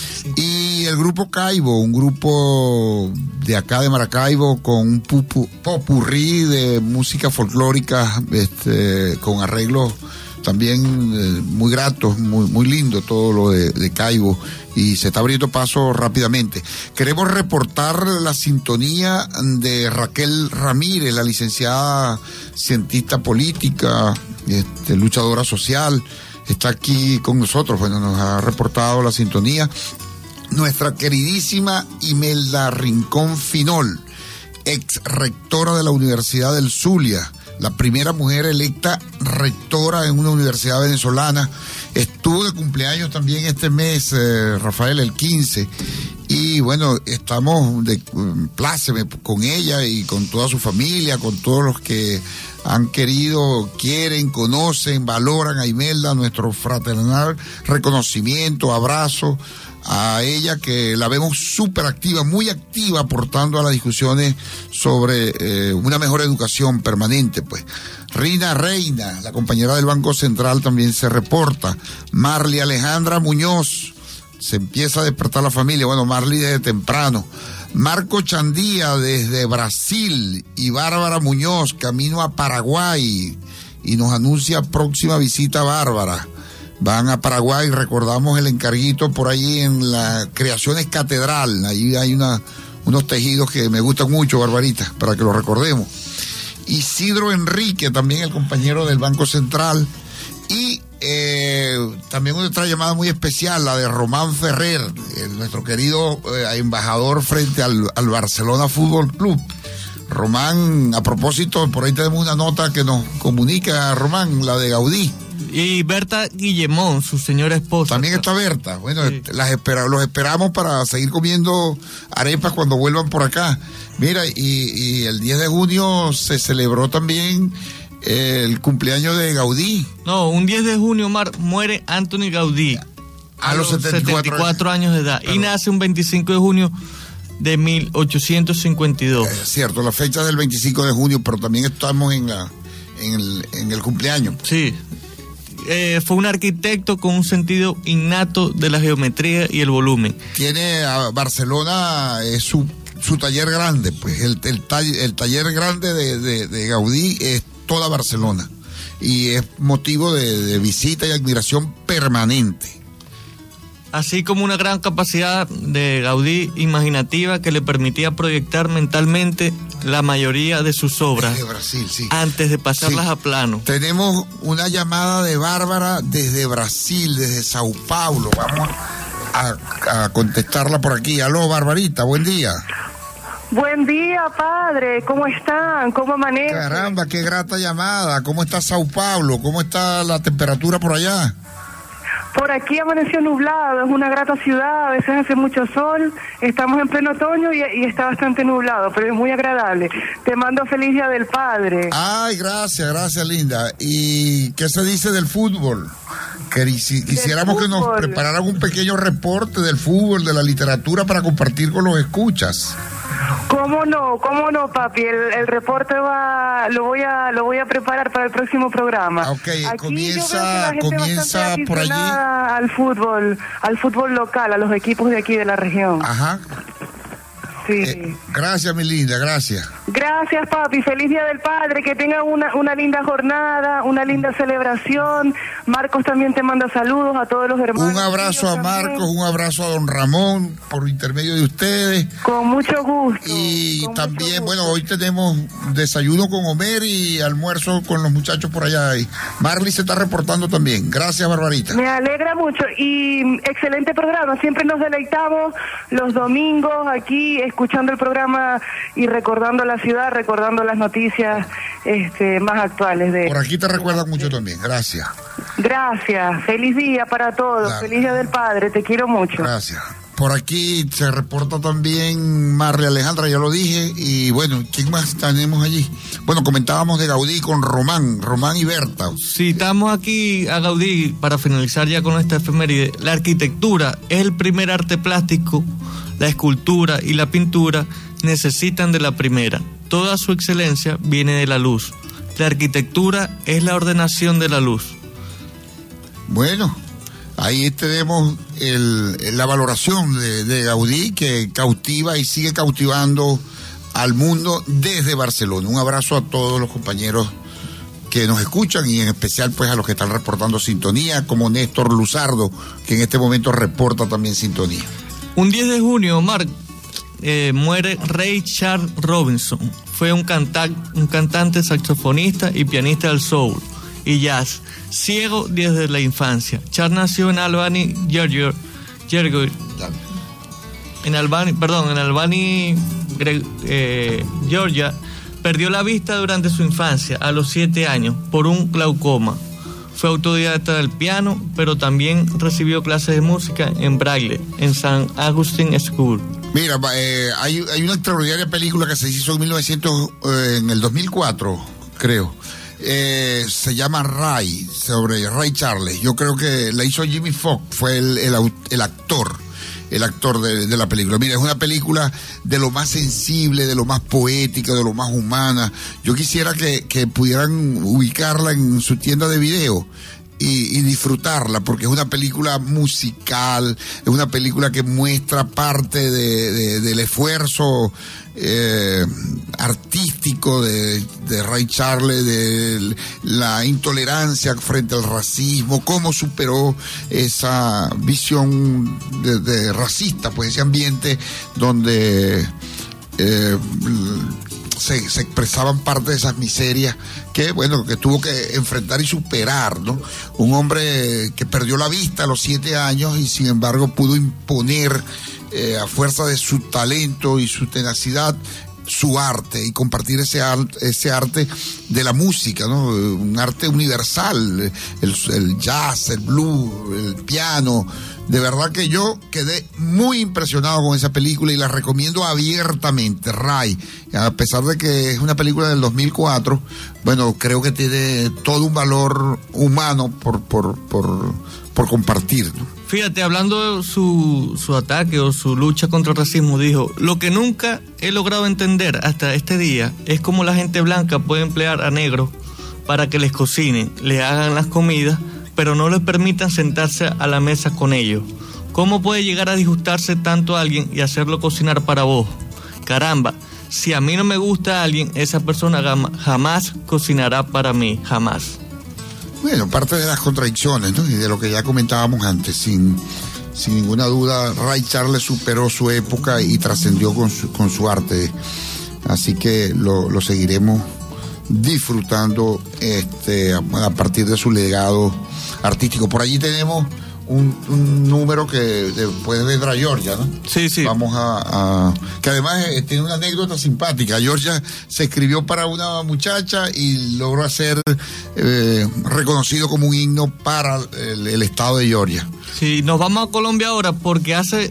Y el grupo Caibo, un grupo de acá de Maracaibo con un popurrí de música folclórica, con arreglos también muy gratos, muy lindo todo lo de Caibo, y se está abriendo paso rápidamente. Queremos reportar la sintonía de Raquel Ramírez, la licenciada cientista política, luchadora social, está aquí con nosotros, bueno, nos ha reportado la sintonía. Nuestra queridísima Imelda Rincón Finol, ex rectora de la Universidad del Zulia, la primera mujer electa rectora en una universidad venezolana. Estuvo de cumpleaños también este mes, Rafael, el 15. Y bueno, estamos de pláceme con ella y con toda su familia, con todos los que han querido, quieren, conocen, valoran a Imelda, nuestro fraternal reconocimiento, abrazo a ella, que la vemos súper activa, muy activa, aportando a las discusiones sobre una mejor educación permanente, pues. Rina Reina, la compañera del Banco Central, también se reporta. Marly Alejandra Muñoz, se empieza a despertar la familia, bueno, Marly desde temprano. Marco Chandía desde Brasil y Bárbara Muñoz, camino a Paraguay, y nos anuncia próxima visita a Bárbara. Van a Paraguay, recordamos el encarguito por ahí en la Creaciones Catedral, ahí hay unos tejidos que me gustan mucho, Barbarita, para que lo recordemos. Isidro Enrique, también el compañero del Banco Central, y también otra llamada muy especial, la de Román Ferrer, nuestro querido embajador frente al Barcelona Fútbol Club. Román, a propósito, por ahí tenemos una nota que nos comunica, Román, la de Gaudí. Y Berta Guillemón, su señora esposa. También está Berta. Bueno, sí. Los esperamos para seguir comiendo arepas cuando vuelvan por acá. Mira, y el 10 de junio se celebró también el cumpleaños de Gaudí. No, un 10 de junio, muere Anthony Gaudí. A los 74 años de edad. Perdón. Y nace un 25 de junio de 1852. Es cierto, la fecha es del 25 de junio, pero también estamos en el cumpleaños. Sí. Fue un arquitecto con un sentido innato de la geometría y el volumen. Tiene a Barcelona, es su taller grande, pues el taller grande de Gaudí es toda Barcelona y es motivo de visita y admiración permanente. Así como una gran capacidad de Gaudí imaginativa que le permitía proyectar mentalmente la mayoría de sus obras desde Brasil, sí. Antes de pasarlas a plano. Tenemos una llamada de Bárbara desde Brasil, desde Sao Paulo. Vamos a contestarla por aquí. Aló, Barbarita, buen día. Buen día, padre. ¿Cómo están? ¿Cómo amanecen? Caramba, qué grata llamada. ¿Cómo está Sao Paulo? ¿Cómo está la temperatura por allá? Por aquí amaneció nublado, es una grata ciudad, a veces hace mucho sol, estamos en pleno otoño y está bastante nublado, pero es muy agradable. Te mando feliz Día del Padre. Ay, gracias, linda. ¿Y qué se dice del fútbol? Quisiéramos que nos prepararan un pequeño reporte del fútbol, de la literatura, para compartir con los escuchas. ¿Cómo no, papi? El reporte lo voy a preparar para el próximo programa. Ok, aquí comienza por allí. Al fútbol local, a los equipos de aquí de la región. Ajá. Sí. Gracias, mi linda, gracias. Gracias, papi. Feliz Día del Padre. Que tengan una linda jornada, una linda celebración. Marcos también te manda saludos a todos los hermanos. Un abrazo a Marcos, un abrazo a don Ramón, por intermedio de ustedes. Con mucho gusto. Y también, bueno, hoy tenemos desayuno con Homer y almuerzo con los muchachos por allá. Y Marly se está reportando también. Gracias, Barbarita. Me alegra mucho. Y excelente programa. Siempre nos deleitamos los domingos aquí escuchando el programa y recordando la ciudad, recordando las noticias más actuales de... Por aquí te recuerdan mucho también, gracias. Gracias, feliz día para todos, claro. Feliz Día del Padre, te quiero mucho. Gracias. Por aquí se reporta también Marly Alejandra, ya lo dije, y bueno, ¿quién más tenemos allí? Bueno, comentábamos de Gaudí con Román y Berta. Citamos aquí a Gaudí, para finalizar ya con esta efeméride. La arquitectura es el primer arte plástico, la escultura y la pintura necesitan de la primera. Toda su excelencia viene de la luz. La arquitectura es la ordenación de la luz. Bueno, ahí tenemos la valoración de Gaudí, que cautiva y sigue cautivando al mundo desde Barcelona. Un abrazo a todos los compañeros que nos escuchan y en especial pues a los que están reportando sintonía, como Néstor Luzardo, que en este momento reporta también sintonía. Un 10 de junio, muere Ray Charles Robinson. Fue un cantante, saxofonista y pianista del soul y jazz, ciego desde la infancia. Charles nació en Albany, Georgia. Perdió la vista durante su infancia, a los 7 años, por un glaucoma. Fue autodidacta del piano, pero también recibió clases de música en Braille, en St. Augustine School. Mira, hay una extraordinaria película que se hizo en el 2004, creo. Se llama Ray, sobre Ray Charles. Yo creo que la hizo Jimmy Fox, fue el actor de la película. Mira, es una película de lo más sensible, de lo más poética, de lo más humana. Yo quisiera que pudieran ubicarla en su tienda de video y disfrutarla, porque es una película musical, es una película que muestra parte del esfuerzo artístico de Ray Charles, de la intolerancia frente al racismo, cómo superó esa visión de racista, pues ese ambiente donde se expresaban parte de esas miserias que tuvo que enfrentar y superar, ¿no? Un hombre que perdió la vista a los 7 años y sin embargo pudo imponer a fuerza de su talento y su tenacidad su arte y compartir ese arte de la música, ¿no? Un arte universal, el jazz, el blues, el piano. De verdad que yo quedé muy impresionado con esa película y la recomiendo abiertamente, Ray. A pesar de que es una película del 2004, creo que tiene todo un valor humano por compartir, ¿no? Fíjate, hablando de su ataque o su lucha contra el racismo, dijo: lo que nunca he logrado entender hasta este día es cómo la gente blanca puede emplear a negros para que les cocinen, les hagan las comidas, pero no les permitan sentarse a la mesa con ellos. ¿Cómo puede llegar a disgustarse tanto a alguien y hacerlo cocinar para vos? Caramba, si a mí no me gusta a alguien, esa persona jamás cocinará para mí, jamás. Bueno, parte de las contradicciones, ¿no? Y de lo que ya comentábamos antes, sin ninguna duda, Ray Charles superó su época y trascendió con su arte. Así que lo seguiremos disfrutando a partir de su legado artístico. Por allí tenemos un número que después vendrá Georgia, ¿no? Sí. Vamos a que además tiene una anécdota simpática. Georgia se escribió para una muchacha y logró ser reconocido como un himno para el estado de Georgia. Sí, nos vamos a Colombia ahora porque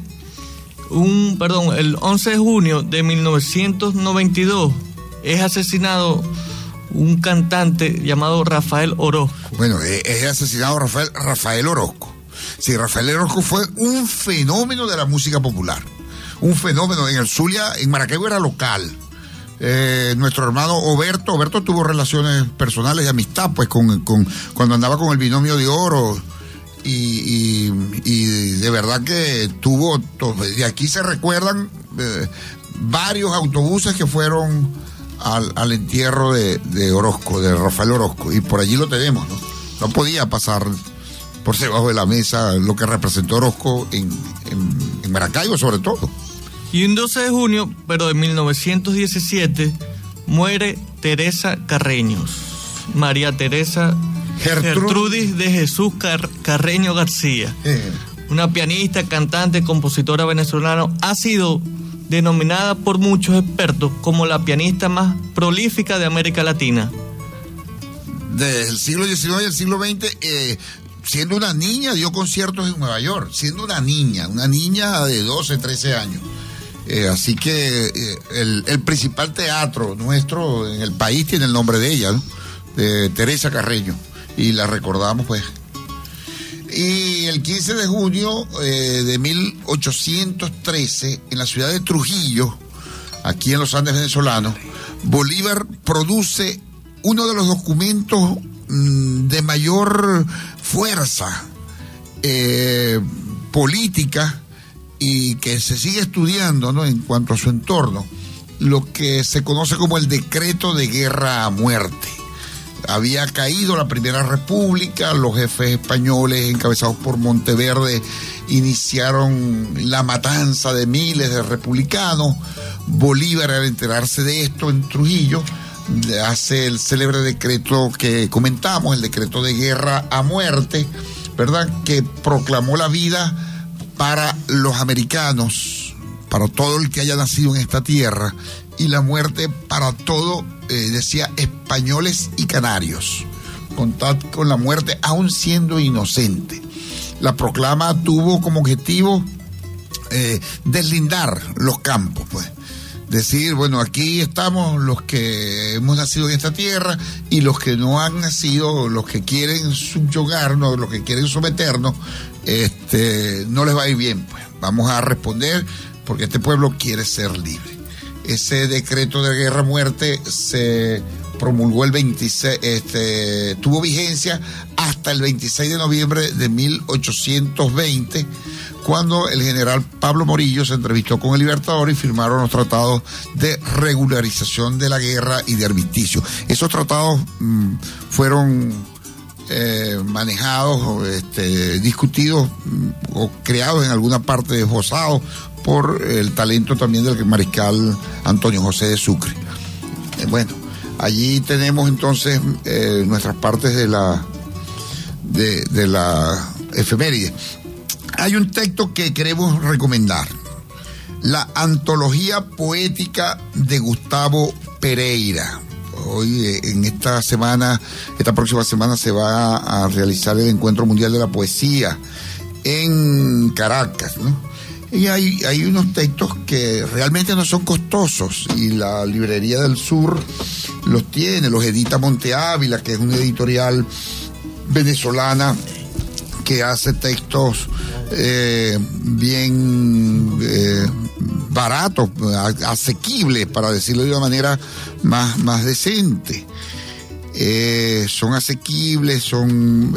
el 11 de junio de 1992 es asesinado un cantante llamado Rafael Orozco. Bueno, es asesinado Rafael Orozco. Sí, Rafael Orozco fue un fenómeno de la música popular. Un fenómeno. En el Zulia, en Maracaibo era local. Nuestro hermano Oberto tuvo relaciones personales de amistad, pues cuando andaba con el Binomio de Oro. Y de verdad que tuvo, de aquí se recuerdan varios autobuses que fueron al entierro de Orozco, de Rafael Orozco, y por allí lo tenemos, ¿no? No podía pasar por debajo de la mesa lo que representó Orozco en Maracaibo, sobre todo. Y un 12 de junio, pero de 1917, muere Teresa Carreños, María Teresa Gertrudis de Jesús Carreño García. Una pianista, cantante, compositora venezolana, ha sido denominada por muchos expertos como la pianista más prolífica de América Latina. Desde el siglo XIX y el siglo XX, siendo una niña, dio conciertos en Nueva York, siendo una niña de 12, 13 años. Así que el principal teatro nuestro en el país tiene el nombre de ella, ¿no? De Teresa Carreño, y la recordamos, pues. Y el 15 de junio de 1813, en la ciudad de Trujillo, aquí en los Andes venezolanos, Bolívar produce uno de los documentos de mayor fuerza política y que se sigue estudiando, ¿no?, en cuanto a su entorno, lo que se conoce como el decreto de guerra a muerte. Había caído la Primera República, los jefes españoles encabezados por Monteverde iniciaron la matanza de miles de republicanos. Bolívar, al enterarse de esto en Trujillo, hace el célebre decreto que comentamos, el decreto de guerra a muerte, ¿verdad?, que proclamó la vida para los americanos, para todo el que haya nacido en esta tierra, y la muerte para todo, decía, españoles y canarios. contacto con la muerte, aún siendo inocente. La proclama tuvo como objetivo deslindar los campos, pues. Decir, bueno, aquí estamos los que hemos nacido en esta tierra y los que no han nacido, los que quieren subyugarnos, los que quieren someternos, no les va a ir bien, pues. Vamos a responder porque este pueblo quiere ser libre. Ese decreto de guerra-muerte se promulgó el 26, tuvo vigencia hasta el 26 de noviembre de 1820, cuando el general Pablo Morillo se entrevistó con el Libertador y firmaron los tratados de regularización de la guerra y de armisticio. Esos tratados fueron manejados, discutidos o creados en alguna parte, esbozados por el talento también del mariscal Antonio José de Sucre. Bueno, allí tenemos entonces nuestras partes de la efeméride. Hay un texto que queremos recomendar, la antología poética de Gustavo Pereira. Hoy, en esta próxima semana se va a realizar el Encuentro Mundial de la Poesía en Caracas, ¿no? Y hay unos textos que realmente no son costosos y la Librería del Sur los tiene, los edita Monte Ávila, que es una editorial venezolana que hace textos bien baratos, asequibles, para decirlo de una manera más decente. Son asequibles, son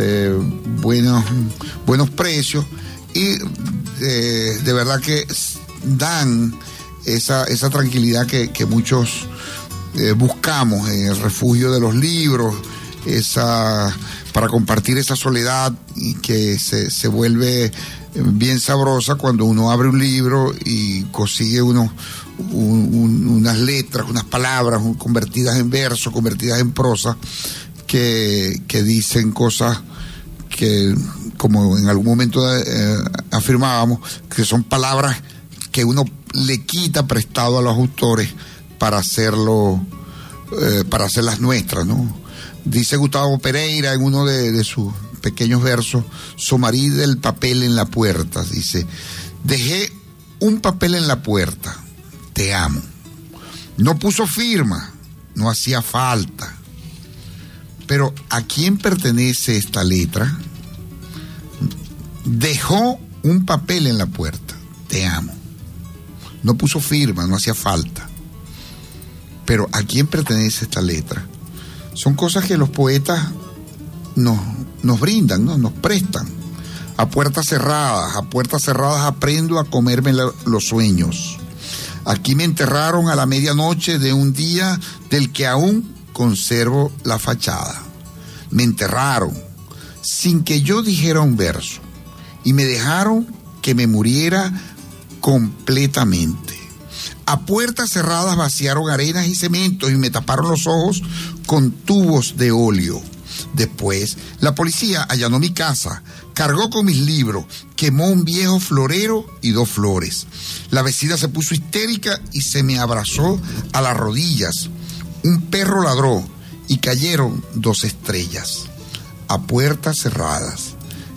buenos precios y de verdad que dan esa tranquilidad que muchos buscamos en el refugio de los libros, para compartir esa soledad y que se vuelve bien sabrosa cuando uno abre un libro y consigue unas letras, unas palabras convertidas en verso, convertidas en prosa, que dicen cosas que, como en algún momento afirmábamos, que son palabras que uno le quita prestado a los autores para hacerlas nuestras, ¿no? Dice Gustavo Pereira en uno de sus pequeños versos, Somarí del papel en la puerta, dice: dejé un papel en la puerta, te amo. No puso firma, no hacía falta. Pero ¿a quién pertenece esta letra? Dejó un papel en la puerta, te amo. No puso firma, no hacía falta. Pero ¿a quién pertenece esta letra? Son cosas que los poetas nos brindan, ¿no? Nos prestan. A puertas cerradas aprendo a comerme los sueños. Aquí me enterraron a la medianoche de un día del que aún conservo la fachada. Me enterraron sin que yo dijera un verso y me dejaron que me muriera completamente. A puertas cerradas vaciaron arenas y cementos y me taparon los ojos con tubos de óleo. Después, la policía allanó mi casa, cargó con mis libros, quemó un viejo florero y 2 flores. La vecina se puso histérica y se me abrazó a las rodillas. Un perro ladró y cayeron 2 estrellas. A puertas cerradas,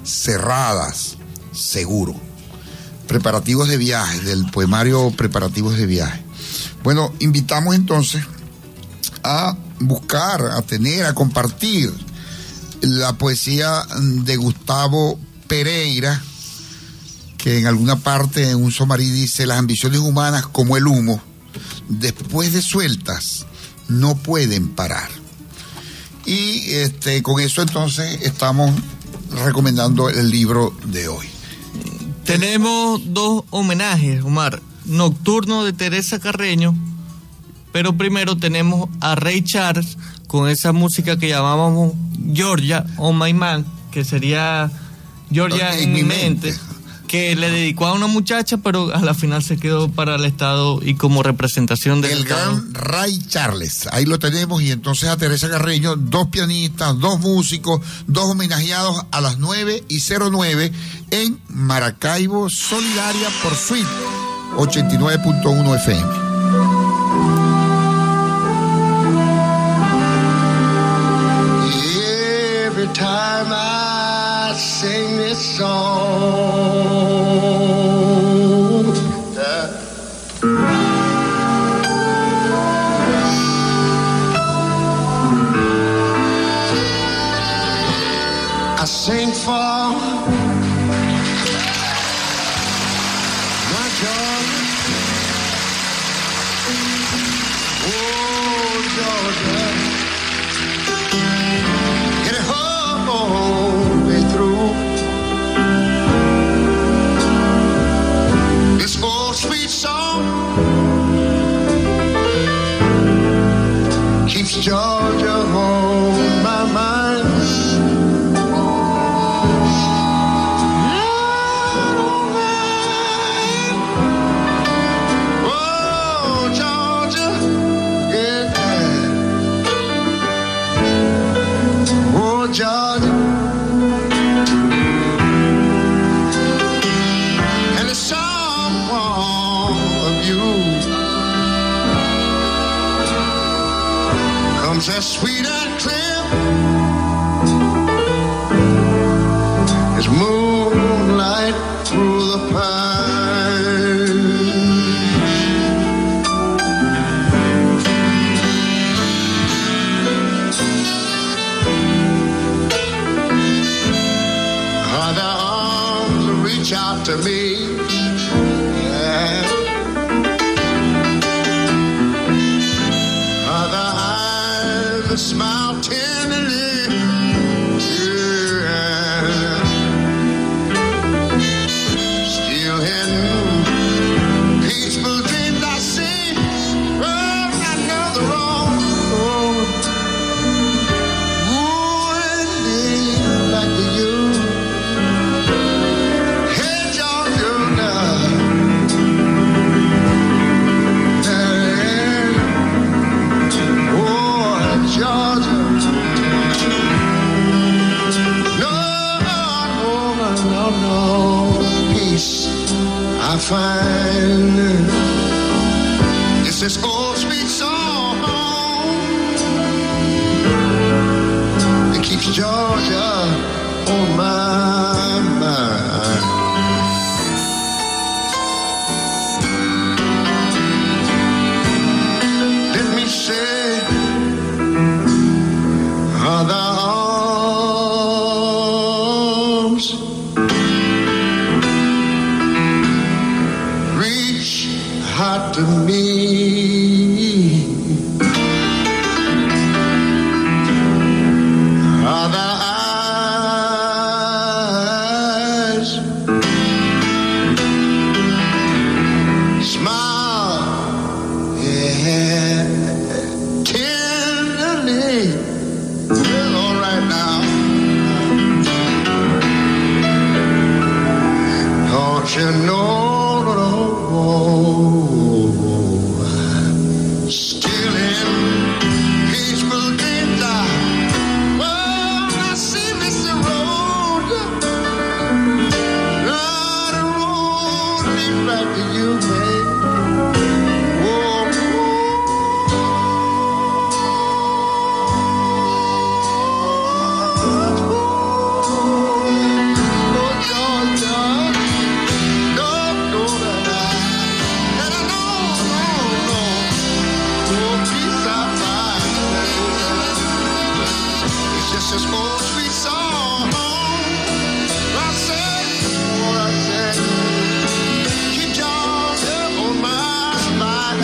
seguro. Preparativos de viaje, del poemario Preparativos de viaje. Bueno, invitamos entonces a buscar, a tener, a compartir la poesía de Gustavo Pereira, que en alguna parte en un somarí dice: las ambiciones humanas, como el humo, después de sueltas, no pueden parar. Y con eso entonces estamos recomendando el libro de hoy. Tenemos 2 homenajes, Omar. Nocturno de Teresa Carreño, pero primero tenemos a Ray Charles con esa música que llamábamos Georgia on My Man, que sería Georgia en mi mente, que le dedicó a una muchacha, pero a la final se quedó para el Estado y como representación del Estado. Gran Ray Charles, ahí lo tenemos. Y entonces a Teresa Carreño, 2 pianistas, 2 músicos, 2 homenajeados a las 9:09 en Maracaibo Solidaria por Suite 89.1 FM. song. I sing for my Georgia. Oh, Georgia. Get it home me through. This old sweet song keeps Georgia on my mind. Georgia, and the song of you comes as sweet and clear as moonlight through the pine. Reach out to me, yeah. Other eyes that smile tenderly, yeah. Still hidden, peaceful dreams I see. Oh, I know the wrong road. Wouldn't back to you. I find it's this old sweet song that keeps Georgia on my mind. Let me say other arms hot to me. Other eyes smile, yeah, tenderly. Well, all right now. Don't you know? Still in peaceful dreams, I see Mr. Road, the road leads back to you, babe. This old sweet song, I said, what I said, keep Georgia on my mind,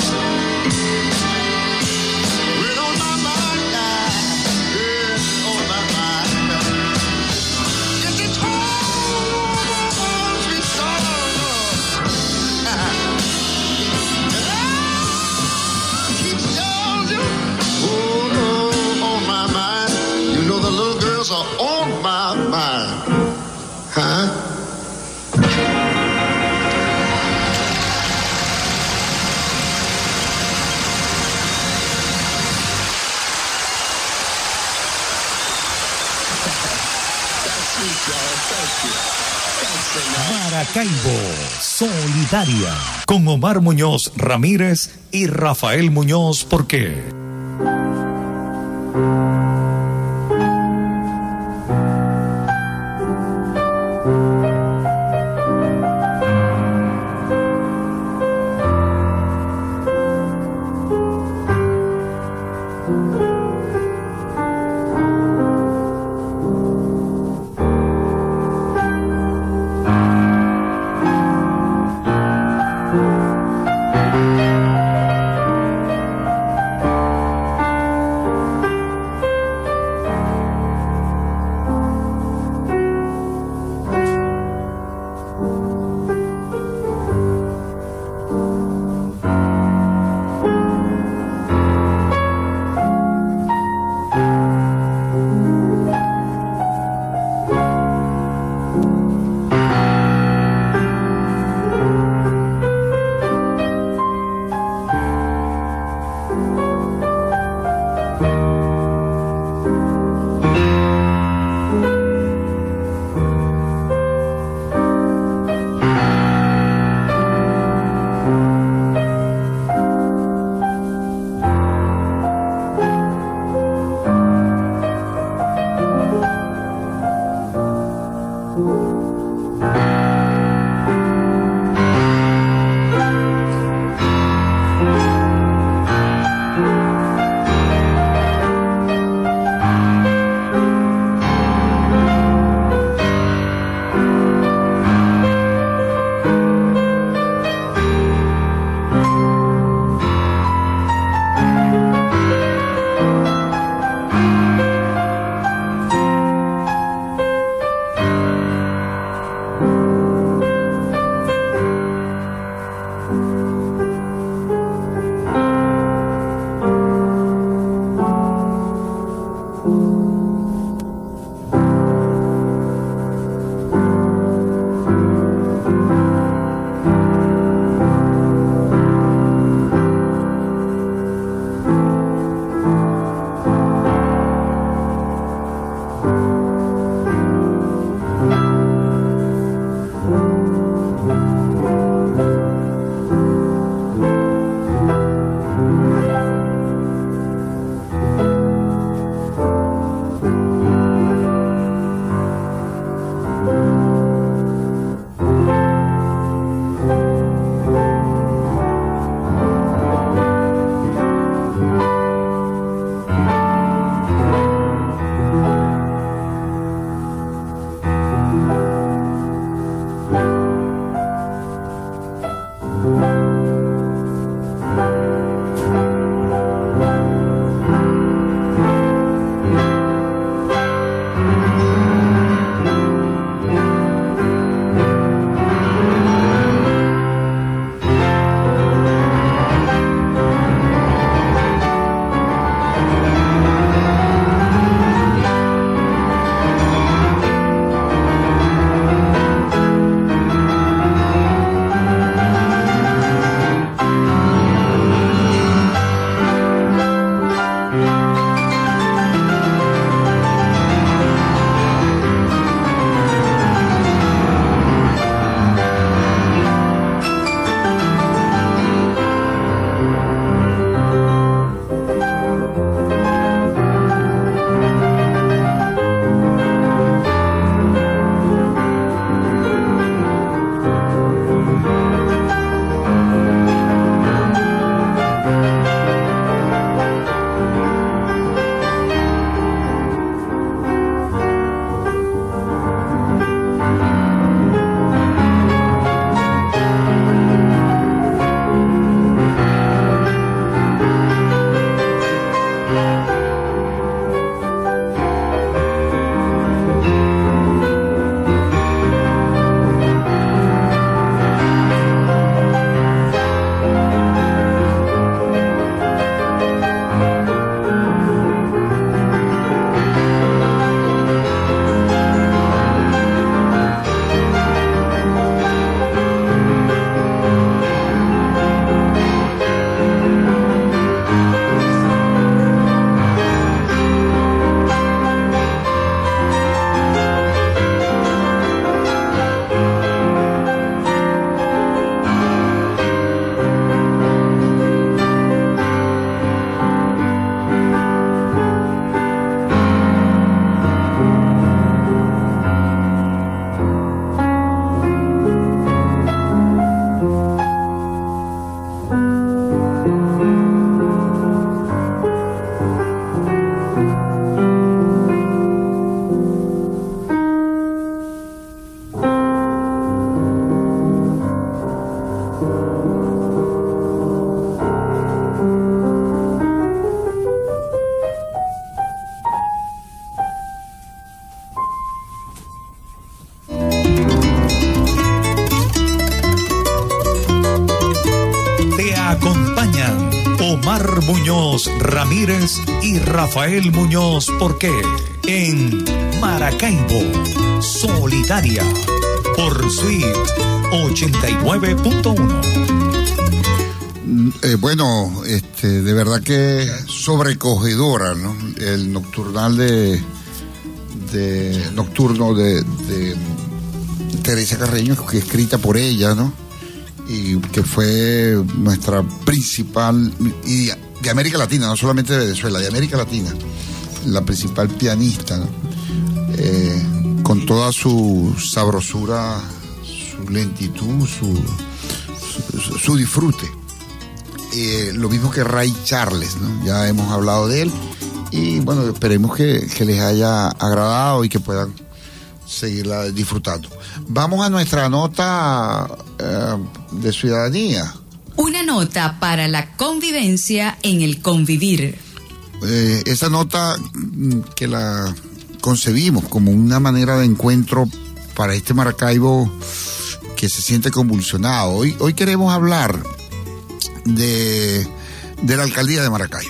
well, on my mind, yeah, on my mind. It's this old sweet song, keep Georgia, on my mind. You know the little girls are on my mind, huh? Maracaibo Solidaria con Omar Muñoz Ramírez y Rafael Muñoz Porqué. Omar Muñoz Ramírez y Rafael Muñoz Porqué en Maracaibo, Solidaria, por Suite 89.1. Bueno, de verdad que sobrecogedora, ¿no? El nocturnal nocturno de Teresa Carreño, que escrita por ella, ¿no? Y que fue nuestra principal, y de América Latina, no solamente de Venezuela, de América Latina, la principal pianista, ¿no? Con toda su sabrosura, su lentitud, su disfrute. Lo mismo que Ray Charles, ¿no? Ya hemos hablado de él, y bueno, esperemos que les haya agradado y que puedan seguirla disfrutando. Vamos a nuestra nota de ciudadanía. Una nota para la convivencia en el convivir. Esa nota que la concebimos como una manera de encuentro para este Maracaibo que se siente convulsionado. Hoy queremos hablar de la alcaldía de Maracaibo.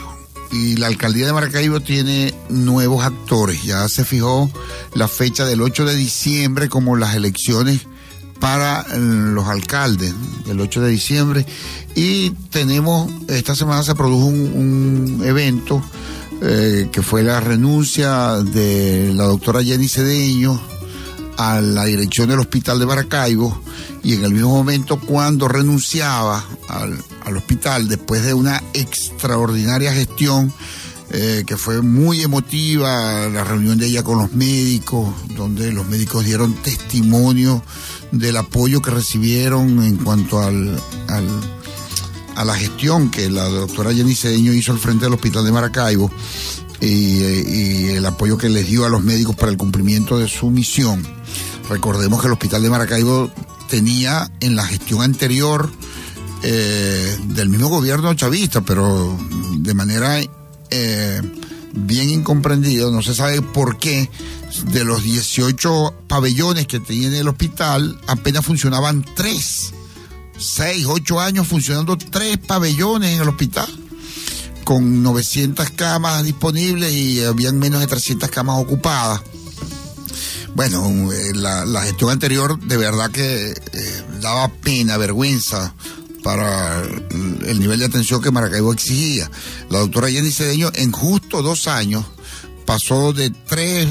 y la alcaldía de Maracaibo tiene nuevos actores. Ya se fijó la fecha del 8 de diciembre como las elecciones para los alcaldes, el 8 de diciembre. Y esta semana se produjo un evento que fue la renuncia de la doctora Jenny Cedeño a la dirección del hospital de Maracaibo, y en el mismo momento cuando renunciaba al hospital, después de una extraordinaria gestión que fue muy emotiva, la reunión de ella con los médicos, donde los médicos dieron testimonio del apoyo que recibieron en cuanto a la gestión que la doctora Jenny Cedeño hizo al frente del hospital de Maracaibo, y el apoyo que les dio a los médicos para el cumplimiento de su misión. Recordemos que el hospital de Maracaibo tenía en la gestión anterior del mismo gobierno chavista, pero de manera bien incomprendida, no se sabe por qué, de los 18 pabellones que tenía el hospital, apenas funcionaban 3. 6, 8 años funcionando 3 pabellones en el hospital, con 900 camas disponibles y habían menos de 300 camas ocupadas. Bueno, la gestión anterior de verdad que daba pena, vergüenza para el nivel de atención que Maracaibo exigía. La doctora Jenny Cedeño en justo 2 años pasó de 3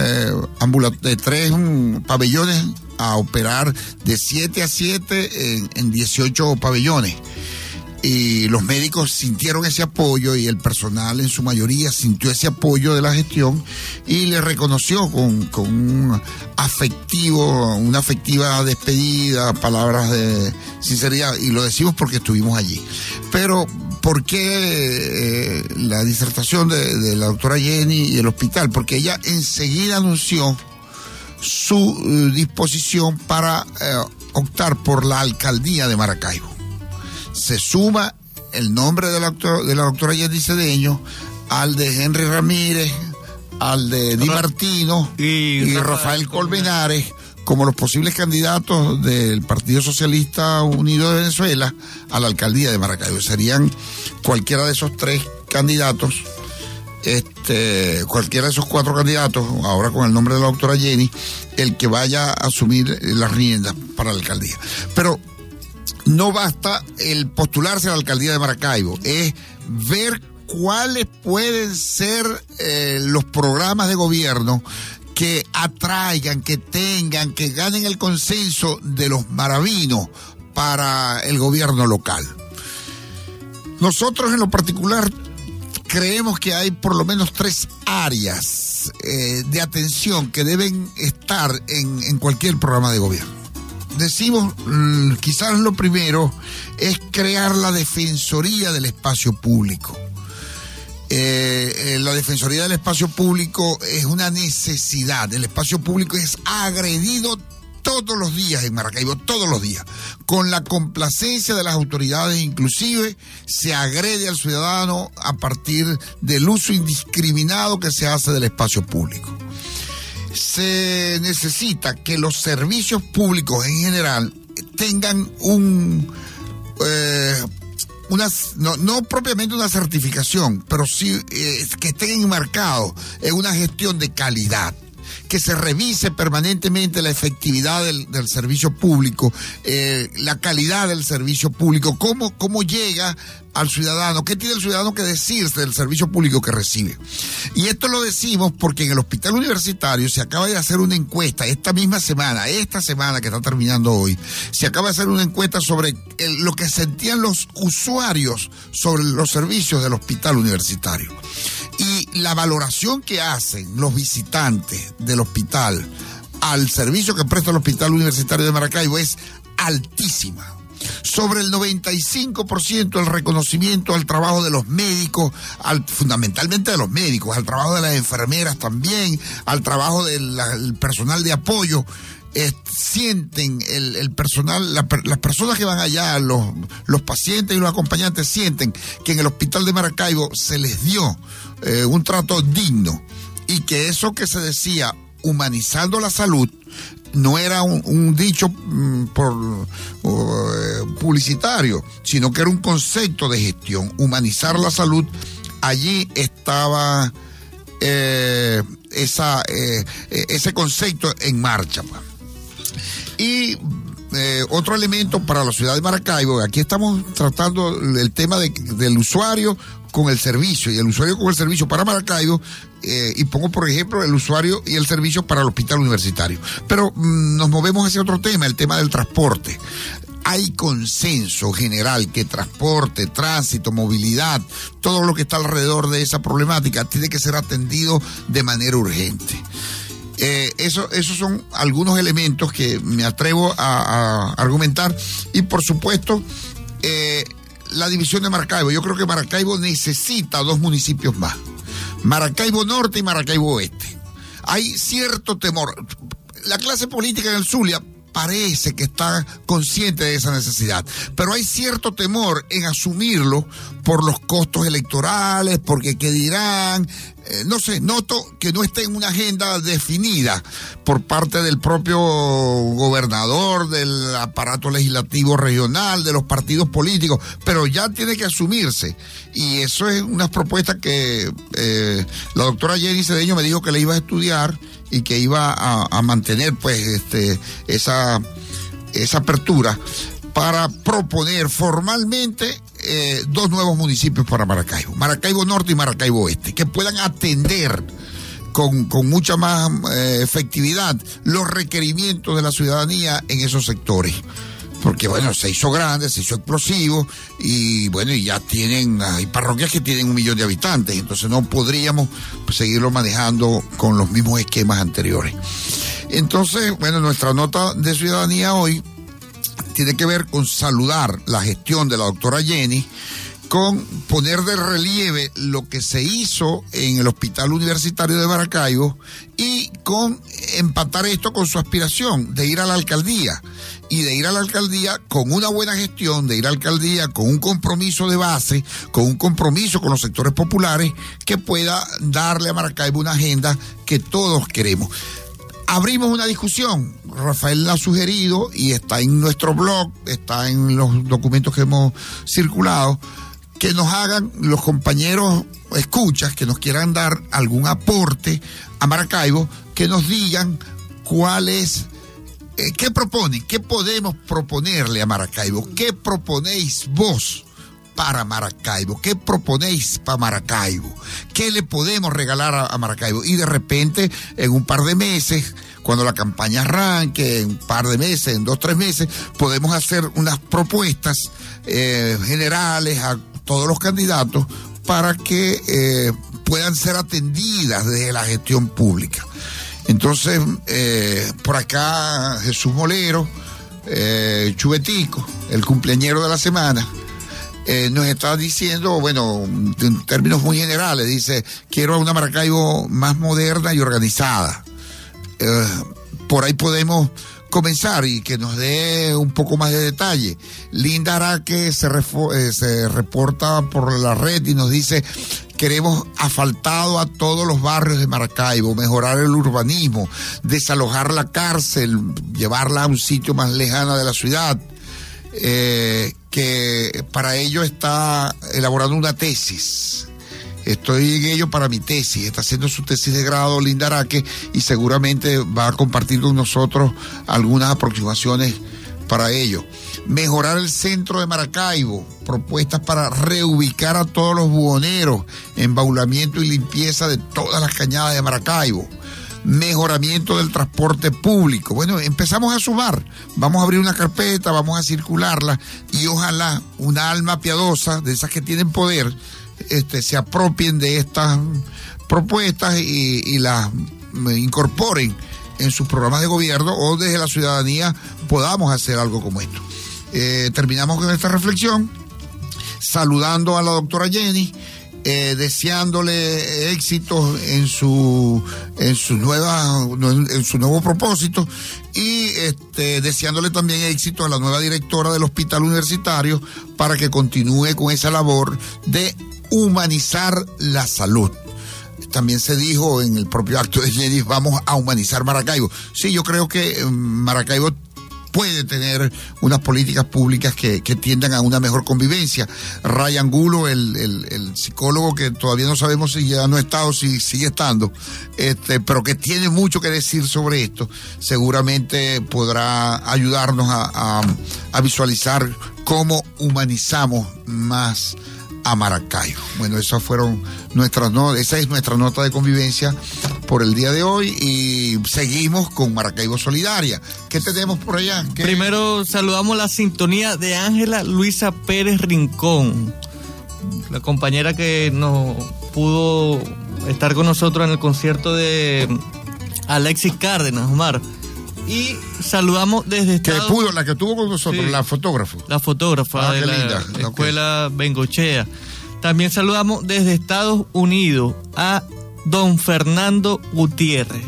pabellones a operar de 7 a 7 en 18 pabellones. Y los médicos sintieron ese apoyo, y el personal en su mayoría sintió ese apoyo de la gestión y le reconoció con una afectiva despedida, palabras de sinceridad, y lo decimos porque estuvimos allí. Pero ¿por qué la disertación de la doctora Jenny y el hospital? Porque ella enseguida anunció su disposición para optar por la alcaldía de Maracaibo. Se suma el nombre de la doctora Jenny Cedeño al de Henry Ramírez, al de Di Martino y Rafael Colmenares como los posibles candidatos del Partido Socialista Unido de Venezuela a la alcaldía de Maracaibo. Serían cualquiera de esos 3 candidatos, cualquiera de esos 4 candidatos, ahora con el nombre de la doctora Jenny, el que vaya a asumir las riendas para la alcaldía. Pero no basta el postularse a la alcaldía de Maracaibo, es ver cuáles pueden ser los programas de gobierno que atraigan, que tengan, que ganen el consenso de los maravinos para el gobierno local. Nosotros en lo particular creemos que hay por lo menos 3 áreas de atención que deben estar en cualquier programa de gobierno. Decimos, quizás lo primero es crear la Defensoría del Espacio Público. La Defensoría del Espacio Público es una necesidad. El espacio público es agredido todos los días en Maracaibo, todos los días. Con la complacencia de las autoridades, inclusive se agrede al ciudadano a partir del uso indiscriminado que se hace del espacio público. Se necesita que los servicios públicos en general tengan no propiamente una certificación, pero sí que estén enmarcados en una gestión de calidad, que se revise permanentemente la efectividad del servicio público, la calidad del servicio público, cómo llega al ciudadano, qué tiene el ciudadano que decirse del servicio público que recibe. Y esto lo decimos porque en el hospital universitario se acaba de hacer una encuesta esta semana que está terminando hoy, se acaba de hacer una encuesta sobre lo que sentían los usuarios sobre los servicios del hospital universitario. Y la valoración que hacen los visitantes del hospital al servicio que presta el Hospital Universitario de Maracaibo es altísima. Sobre el 95% el reconocimiento al trabajo de los médicos, fundamentalmente de los médicos, al trabajo de las enfermeras también, al trabajo del personal de apoyo. Sienten el personal, las personas que van allá, los pacientes y los acompañantes sienten que en el hospital de Maracaibo se les dio un trato digno, y que eso que se decía humanizando la salud no era un dicho publicitario, sino que era un concepto de gestión. Humanizar la salud allí estaba ese concepto en marcha. Y otro elemento para la ciudad de Maracaibo, aquí estamos tratando el tema del usuario con el servicio, y el usuario con el servicio para Maracaibo, y pongo por ejemplo el usuario y el servicio para el hospital universitario. Pero nos movemos hacia otro tema, el tema del transporte. Hay consenso general que transporte, tránsito, movilidad, todo lo que está alrededor de esa problemática tiene que ser atendido de manera urgente. Esos son algunos elementos que me atrevo a argumentar, y por supuesto la división de Maracaibo. Yo creo que Maracaibo necesita 2 municipios más, Maracaibo Norte y Maracaibo Oeste. Hay cierto temor. La clase política en el Zulia parece que está consciente de esa necesidad, pero hay cierto temor en asumirlo por los costos electorales, porque qué dirán, no sé, noto que no está en una agenda definida por parte del propio gobernador, del aparato legislativo regional, de los partidos políticos, pero ya tiene que asumirse, y eso es una propuesta que la doctora Jenny Cedeño me dijo que le iba a estudiar y que iba a mantener pues esa apertura para proponer formalmente 2 nuevos municipios para Maracaibo, Maracaibo Norte y Maracaibo Oeste, que puedan atender con mucha más efectividad los requerimientos de la ciudadanía en esos sectores. Porque bueno, se hizo grande, se hizo explosivo, y bueno, y ya hay parroquias que tienen 1 millón de habitantes, entonces no podríamos seguirlo manejando con los mismos esquemas anteriores. Entonces, bueno, nuestra nota de ciudadanía hoy tiene que ver con saludar la gestión de la doctora Jenny, con poner de relieve lo que se hizo en el Hospital Universitario de Maracaibo, y con empatar esto con su aspiración de ir a la alcaldía, y de ir a la alcaldía con una buena gestión, de ir a la alcaldía con un compromiso de base, con un compromiso con los sectores populares, que pueda darle a Maracaibo una agenda que todos queremos. Abrimos una discusión, Rafael la ha sugerido y está en nuestro blog, está en los documentos que hemos circulado, que nos hagan los compañeros escuchas, que nos quieran dar algún aporte a Maracaibo, que nos digan cuál es, qué proponen, qué podemos proponerle a Maracaibo, qué proponéis vos para Maracaibo, qué proponéis para Maracaibo, qué le podemos regalar a Maracaibo, y de repente en un par de meses, cuando la campaña arranque, en un par de meses, en 2-3 meses, podemos hacer unas propuestas generales a todos los candidatos para que puedan ser atendidas desde la gestión pública. Entonces, por acá Jesús Molero, Chubetico, el cumpleañero de la semana, nos está diciendo, bueno, en términos muy generales, dice, quiero una Maracaibo más moderna y organizada. Por ahí podemos comenzar, y que nos dé un poco más de detalle. Linda Araque se reporta por la red y nos dice: queremos asfaltado a todos los barrios de Maracaibo, mejorar el urbanismo, desalojar la cárcel, llevarla a un sitio más lejano de la ciudad, que para ello está elaborando una tesis. Estoy en ello para mi tesis, está haciendo su tesis de grado Linda Araque, y seguramente va a compartir con nosotros algunas aproximaciones para ello. Mejorar el centro de Maracaibo, propuestas para reubicar a todos los buhoneros, embaulamiento y limpieza de todas las cañadas de Maracaibo. Mejoramiento del transporte público. Bueno, empezamos a sumar, vamos a abrir una carpeta, vamos a circularla, y ojalá una alma piadosa de esas que tienen poder se apropien de estas propuestas y las incorporen en sus programas de gobierno, o desde la ciudadanía podamos hacer algo como esto. Terminamos con esta reflexión saludando a la doctora Jenny, deseándole éxitos en su nuevo propósito, y deseándole también éxito a la nueva directora del Hospital Universitario para que continúe con esa labor de humanizar la salud. También se dijo en el propio acto de Jenny, vamos a humanizar Maracaibo. Sí, yo creo que Maracaibo puede tener unas políticas públicas que tiendan a una mejor convivencia. Ray Angulo, el psicólogo que todavía no sabemos si ya no ha estado, si sigue estando, pero que tiene mucho que decir sobre esto, seguramente podrá ayudarnos a visualizar cómo humanizamos más a Maracaibo. Bueno, esas fueron esa es nuestra nota de convivencia por el día de hoy y seguimos con Maracaibo Solidaria. ¿Qué tenemos por allá? Primero saludamos la sintonía de Ángela Luisa Pérez Rincón, la compañera que no pudo estar con nosotros en el concierto de Alexis Cárdenas, Omar. Y saludamos desde Estados... La que tuvo con nosotros, sí, la fotógrafa de la escuela Bengochea. También saludamos desde Estados Unidos a don Fernando Gutiérrez.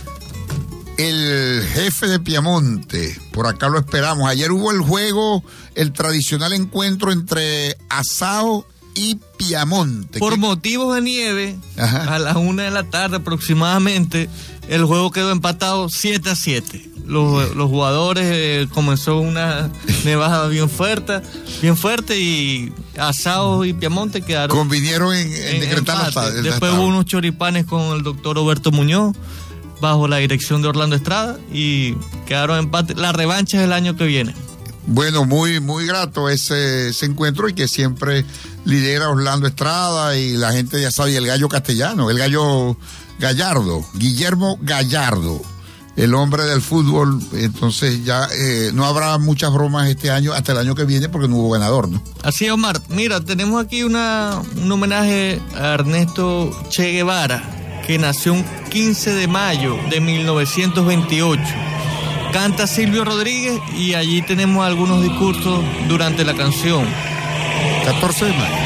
El jefe de Piamonte, por acá lo esperamos. Ayer hubo el tradicional encuentro entre Asao y Piamonte. Por motivos de nieve, a las 1 de la tarde aproximadamente, el juego quedó empatado 7-7. Los jugadores comenzó una nevada bien fuerte y Asao y Piamonte quedaron... Convinieron en decretar el Después hubo unos choripanes con el doctor Roberto Muñoz bajo la dirección de Orlando Estrada y quedaron empate. La revancha es el año que viene. Bueno, muy, muy grato ese encuentro y que siempre lidera Orlando Estrada y la gente ya sabe, el gallo castellano, el gallo Gallardo, Guillermo Gallardo, el hombre del fútbol. Entonces ya no habrá muchas bromas este año, hasta el año que viene, porque no hubo ganador, ¿no? Así es, Omar. Mira, tenemos aquí un homenaje a Ernesto Che Guevara, que nació un 15 de mayo de 1928. Canta Silvio Rodríguez y allí tenemos algunos discursos durante la canción. 14 de mayo.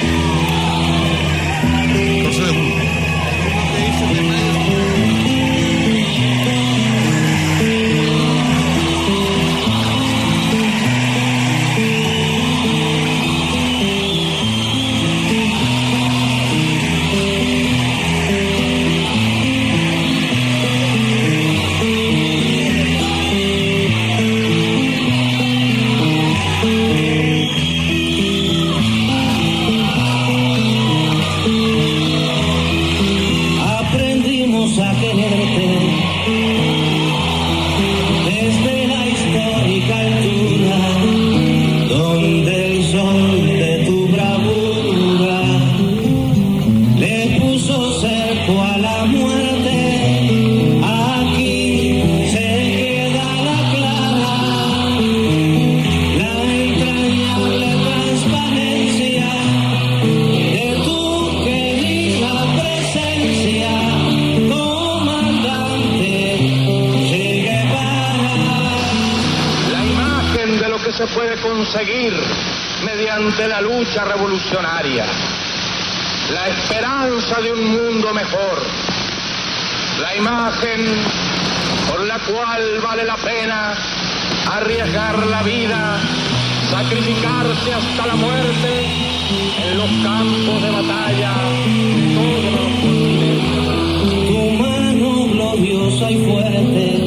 14 de julio. Conseguir mediante la lucha revolucionaria, la esperanza de un mundo mejor, la imagen por la cual vale la pena arriesgar la vida, sacrificarse hasta la muerte en los campos de batalla. Tu mano gloriosa y fuerte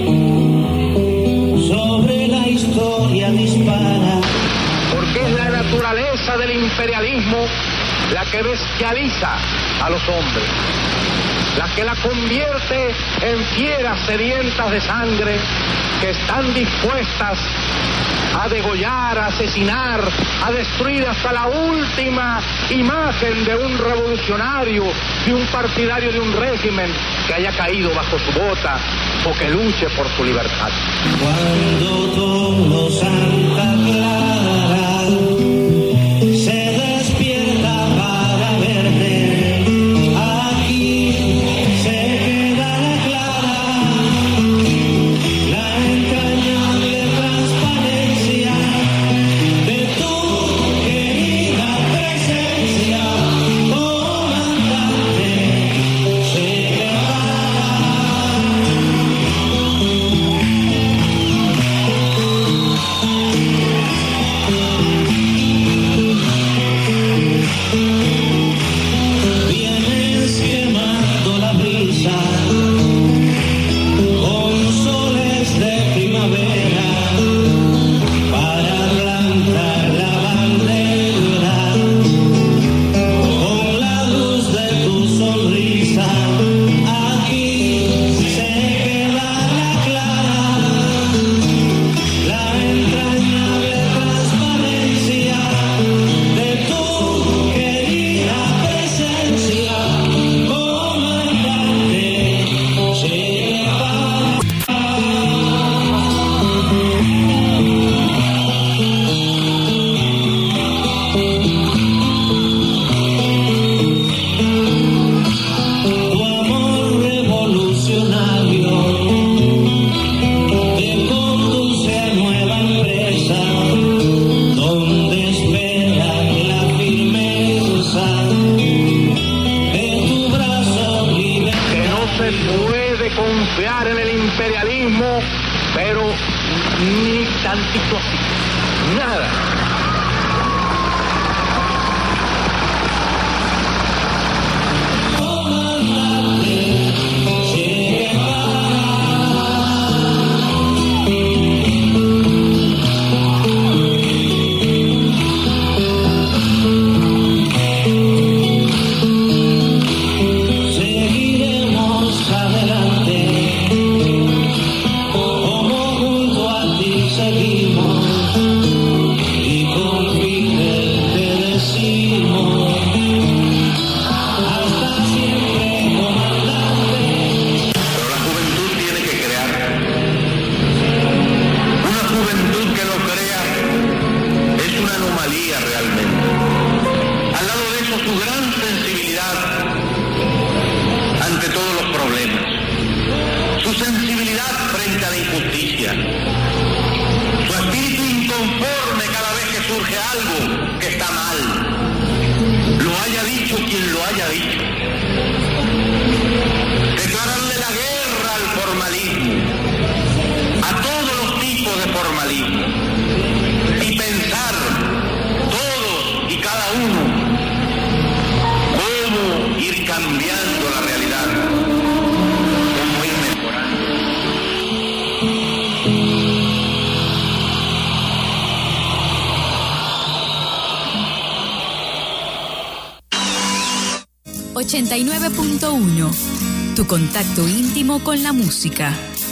sobre la historia dispara. Porque es la naturaleza del imperialismo la que bestializa a los hombres, la que la convierte en fieras sedientas de sangre que están dispuestas a degollar, a asesinar, a destruir hasta la última imagen de un revolucionario, de un partidario de un régimen que haya caído bajo su bota o que luche por su libertad. Cuando todo Santa Clara se despierta para verte, aquí se queda la clara, la entrañable transparencia de tu querida presencia, comandante Che Guevara. puede confiar en el imperialismo, pero ni tantito así, nada. Tu contacto íntimo con la música.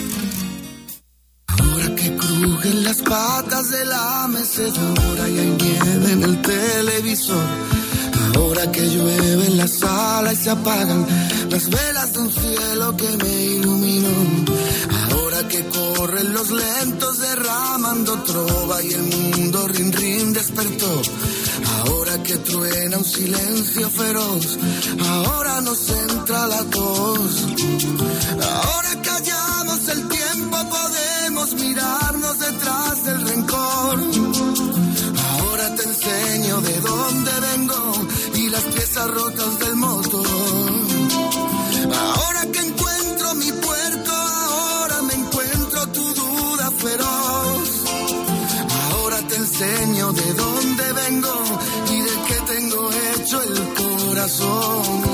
Ahora que crujen las patas de la mecedora y hay nieve en el televisor. Ahora que llueve en la sala y se apagan las velas de un cielo que me iluminó. Ahora que corren los lentos derramando trova y el mundo rin rin despertó. Ahora que truena un silencio feroz, ahora nos entra la tos. Ahora callamos el tiempo, podemos mirarnos detrás del rencor. Ahora te enseño de dónde vengo y las piezas rotas del motor. Ahora que encuentro mi puerto, ahora me encuentro tu duda feroz. Ahora te enseño de dónde vengo y de qué tengo hecho el corazón.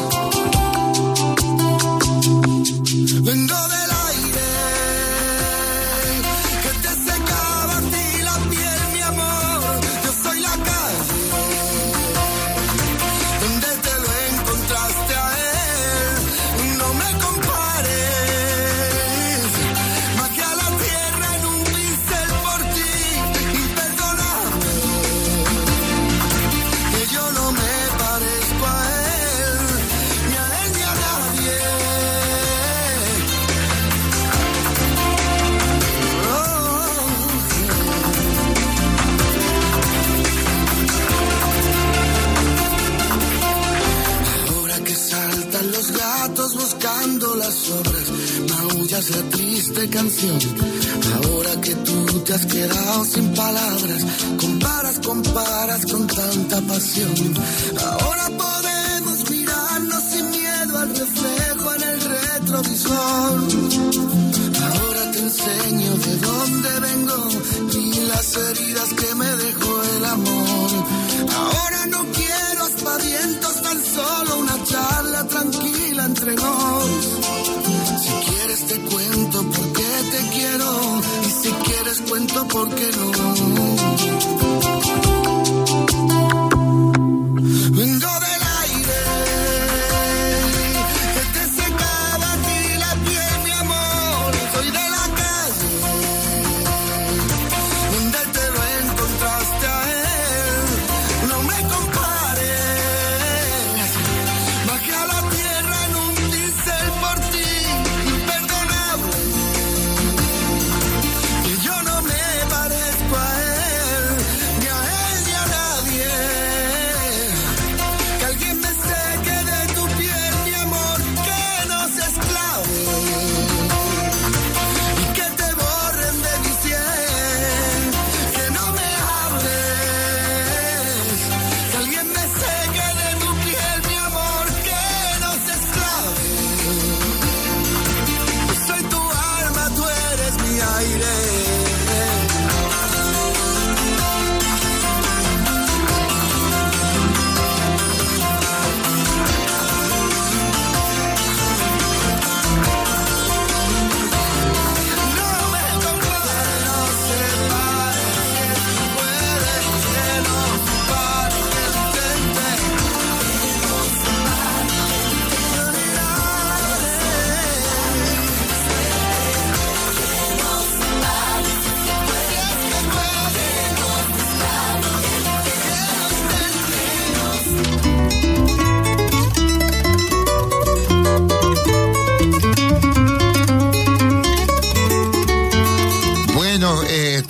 Vengo del aire que te secaba a ti la piel, mi amor. Yo soy la calle donde te lo encontraste a él. No me compares, bajé a la tierra en un pincel por ti. Imperdonable, que yo no me parezco a él, ni a él ni a nadie. Ahora que saltan los gatos buscando las sobras, maullas la triste canción. Ahora que tú te has quedado sin palabras, comparas con tanta pasión. Ahora podemos mirarnos sin miedo al reflejo en el retrovisor. Ahora te enseño de dónde vengo y las heridas que me dejó el amor. Ahora no quiero aspavientos, tan solo una charla tranquila entre nos. Si quieres te cuento por qué te quiero y si quieres cuento por qué no. Vengo del aire que te secaba a ti la piel, mi amor. Soy de la calle donde te lo encontraste a él. No me compares, bajé a la tierra en un pincel por ti. Imperdonable, que yo no me parezco a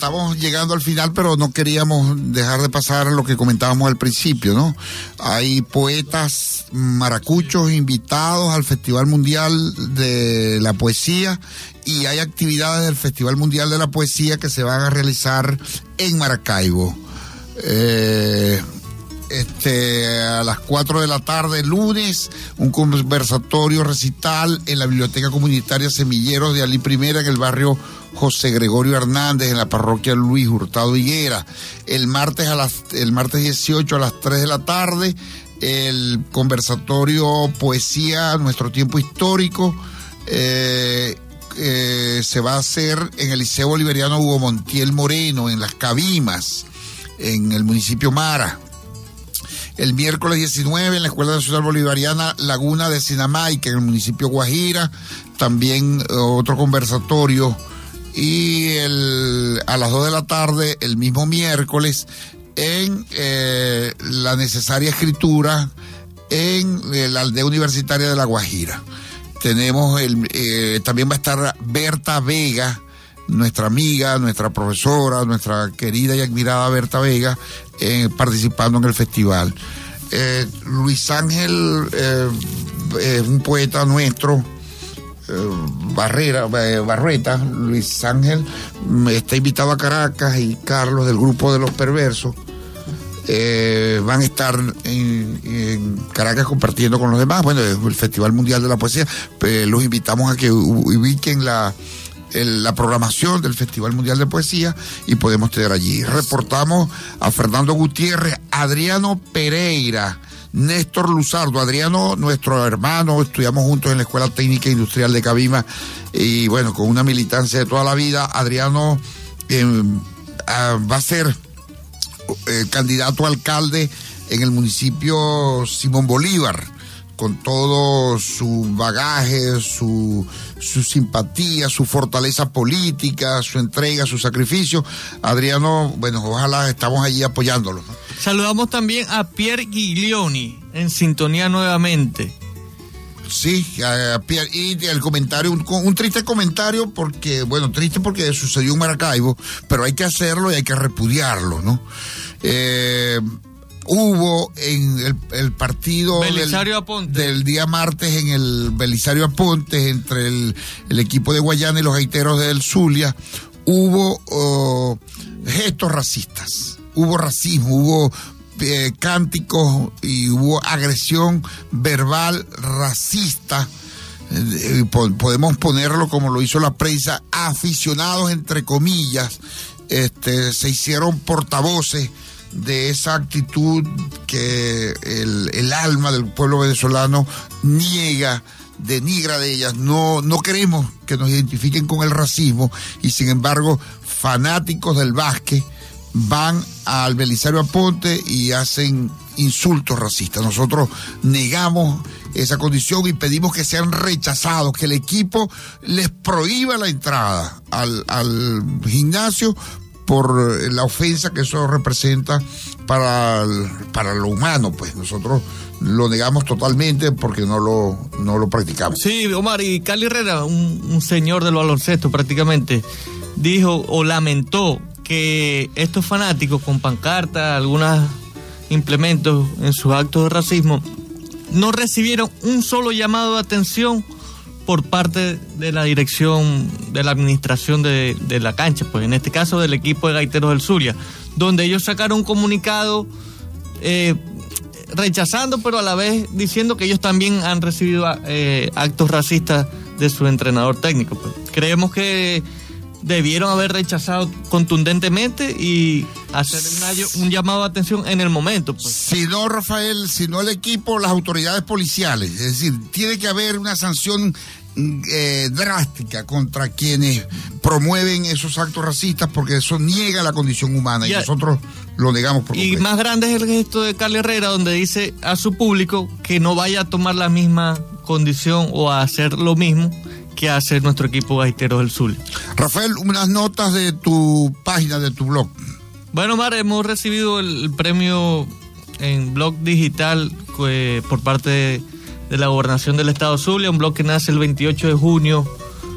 estamos llegando al final, pero no queríamos dejar de pasar lo que comentábamos al principio, ¿no? Hay poetas maracuchos invitados al Festival Mundial de la Poesía y hay actividades del Festival Mundial de la Poesía que se van a realizar en Maracaibo. A las 4 de la tarde, lunes, un conversatorio recital en la Biblioteca Comunitaria Semilleros de Alí I en el barrio José Gregorio Hernández, en la parroquia Luis Hurtado Higuera. El martes 18 a las 3 de la tarde, el conversatorio Poesía, Nuestro Tiempo Histórico, se va a hacer en el Liceo Bolivariano Hugo Montiel Moreno, en Las Cabimas, en el municipio Mara. El miércoles 19 en la Escuela Nacional Bolivariana Laguna de Sinamaica, en el municipio Guajira, también otro conversatorio. Y a las 2 de la tarde, el mismo miércoles, en la necesaria escritura en la aldea universitaria de La Guajira. Tenemos también va a estar Berta Vega, nuestra amiga, nuestra profesora, nuestra querida y admirada Berta Vega, participando en el festival. Luis Ángel, un poeta nuestro, Barrueta, Luis Ángel, está invitado a Caracas, y Carlos, del grupo de Los Perversos, van a estar en Caracas compartiendo con los demás. Bueno, el Festival Mundial de la Poesía, los invitamos a que ubiquen la programación del Festival Mundial de Poesía y podemos tener allí. Reportamos a Fernando Gutiérrez, Adriano Pereira, Néstor Luzardo. Adriano, nuestro hermano, estudiamos juntos en la Escuela Técnica Industrial de Cabima y bueno, con una militancia de toda la vida. Adriano va a ser candidato a alcalde en el municipio Simón Bolívar, con todo su bagaje, su simpatía, su fortaleza política, su entrega, su sacrificio. Adriano, bueno, ojalá estamos allí apoyándolo, ¿no? Saludamos también a Pierre Giglioni, en sintonía nuevamente. Sí, Pierre, y el comentario, un triste comentario, porque, bueno, triste porque sucedió en Maracaibo, pero hay que hacerlo y hay que repudiarlo, ¿no? Hubo en el partido del día martes en el Belisario Aponte entre el equipo de Guayana y los gaiteros del Zulia, hubo gestos racistas, hubo racismo, hubo cánticos y hubo agresión verbal racista. Podemos ponerlo como lo hizo la prensa, aficionados entre comillas, se hicieron portavoces de esa actitud que el alma del pueblo venezolano denigra de ellas. No queremos que nos identifiquen con el racismo, y sin embargo fanáticos del básquet van al Belisario Aponte y hacen insultos racistas. Nosotros negamos esa condición y pedimos que sean rechazados, que el equipo les prohíba la entrada al gimnasio por la ofensa que eso representa para lo humano. Pues nosotros lo negamos totalmente porque no lo practicamos. Sí, Omar, y Cali Herrera, un señor del baloncesto prácticamente, dijo o lamentó que estos fanáticos con pancartas, algunos implementos en sus actos de racismo, no recibieron un solo llamado de atención por parte de la dirección de la administración de la cancha, pues en este caso del equipo de Gaiteros del Zulia, donde ellos sacaron un comunicado rechazando, pero a la vez diciendo que ellos también han recibido actos racistas de su entrenador técnico. Pues creemos que debieron haber rechazado contundentemente y hacer un llamado de atención en el momento, pues. Si no, Rafael, si no el equipo, las autoridades policiales. Es decir, tiene que haber una sanción drástica contra quienes promueven esos actos racistas, porque eso niega la condición humana y nosotros lo negamos por completo. Y más grande es el gesto de Carlos Herrera, donde dice a su público que no vaya a tomar la misma condición o a hacer lo mismo que hace nuestro equipo Gaiteros del Zulia. Rafael, unas notas de tu página, de tu blog. Bueno, Omar, hemos recibido el premio en blog digital por parte de la Gobernación del Estado Zulia, un blog que nace el 28 de junio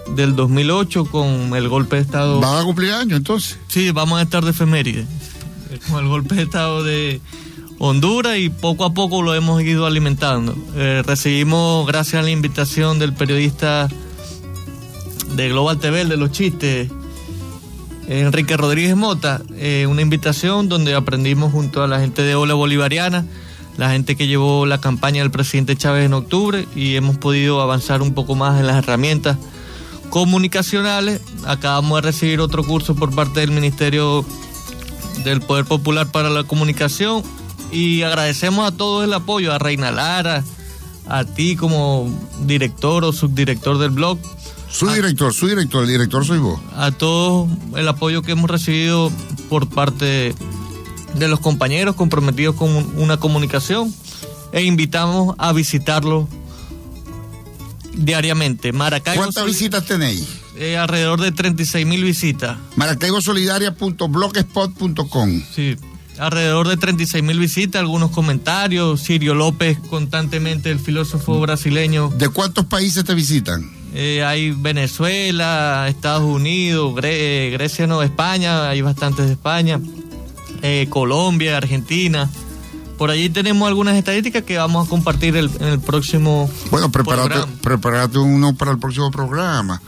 del 2008 con el golpe de Estado. ¿Van a cumplir años entonces? Sí, vamos a estar de efeméride con el golpe de Estado de Honduras y poco a poco lo hemos ido alimentando. Recibimos, gracias a la invitación del periodista de Global TV, el de los chistes, Enrique Rodríguez Mota, una invitación donde aprendimos junto a la gente de Ola Bolivariana, la gente que llevó la campaña del presidente Chávez en octubre, y hemos podido avanzar un poco más en las herramientas comunicacionales. Acabamos de recibir otro curso por parte del Ministerio del Poder Popular para la Comunicación y agradecemos a todos el apoyo, a Reina Lara, a ti como director o subdirector del blog. Su director, el director soy vos. A todos el apoyo que hemos recibido por parte de los compañeros comprometidos con una comunicación, e invitamos a visitarlo diariamente. Maracaibo. ¿Cuántas visitas tenéis? Alrededor de 36,000 visitas. MaracaiboSolidaria.blogspot.com. Sí, alrededor de 36,000 visitas, algunos comentarios. Sirio López, constantemente, el filósofo brasileño. ¿De cuántos países te visitan? Hay Venezuela, Estados Unidos, Grecia, no, España, hay bastantes de España, Colombia, Argentina. Por allí tenemos algunas estadísticas que vamos a compartir en el próximo programa. Prepárate uno para el próximo programa.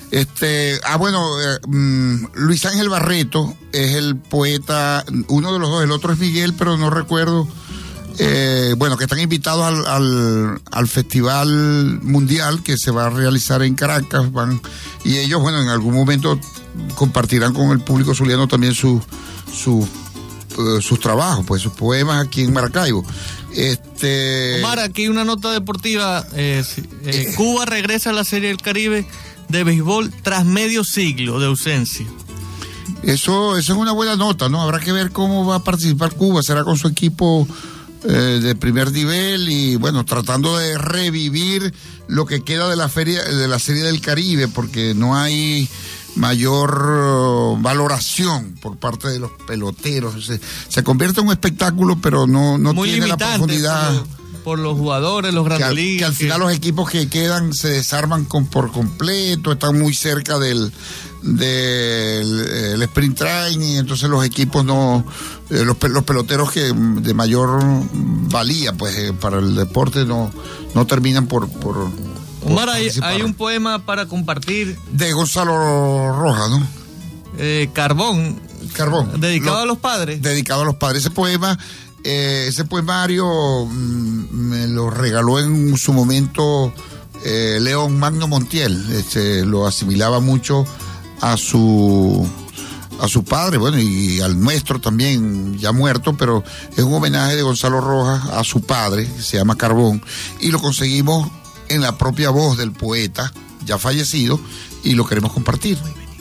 Luis Ángel Barreto es el poeta, uno de los dos, el otro es Miguel, pero no recuerdo. Que están invitados al Festival Mundial que se va a realizar en Caracas, y ellos, en algún momento compartirán con el público zuliano también sus trabajos, pues sus poemas aquí en Maracaibo. Omar, aquí una nota deportiva. Cuba regresa a la Serie del Caribe de béisbol tras medio siglo de ausencia. Eso es una buena nota, ¿no? Habrá que ver cómo va a participar Cuba, será con su equipo de primer nivel y tratando de revivir lo que queda de la Serie del Caribe, porque no hay mayor valoración por parte de los peloteros. Se convierte en un espectáculo, pero no tiene la profundidad por los jugadores, los grandes ligas. Que al final los equipos que quedan se desarman por completo, están muy cerca del sprint training, entonces los equipos los peloteros que de mayor valía para el deporte no terminan por Omar, hay un poema para compartir de Gonzalo Rojas, ¿no? Carbón, dedicado a los padres. Dedicado a los padres. Ese poemario me lo regaló en su momento León Magno Montiel. Lo asimilaba mucho a su padre, y al nuestro también, ya muerto, pero es un homenaje de Gonzalo Rojas a su padre, que se llama Carbón, y lo conseguimos en la propia voz del poeta, ya fallecido, y lo queremos compartir.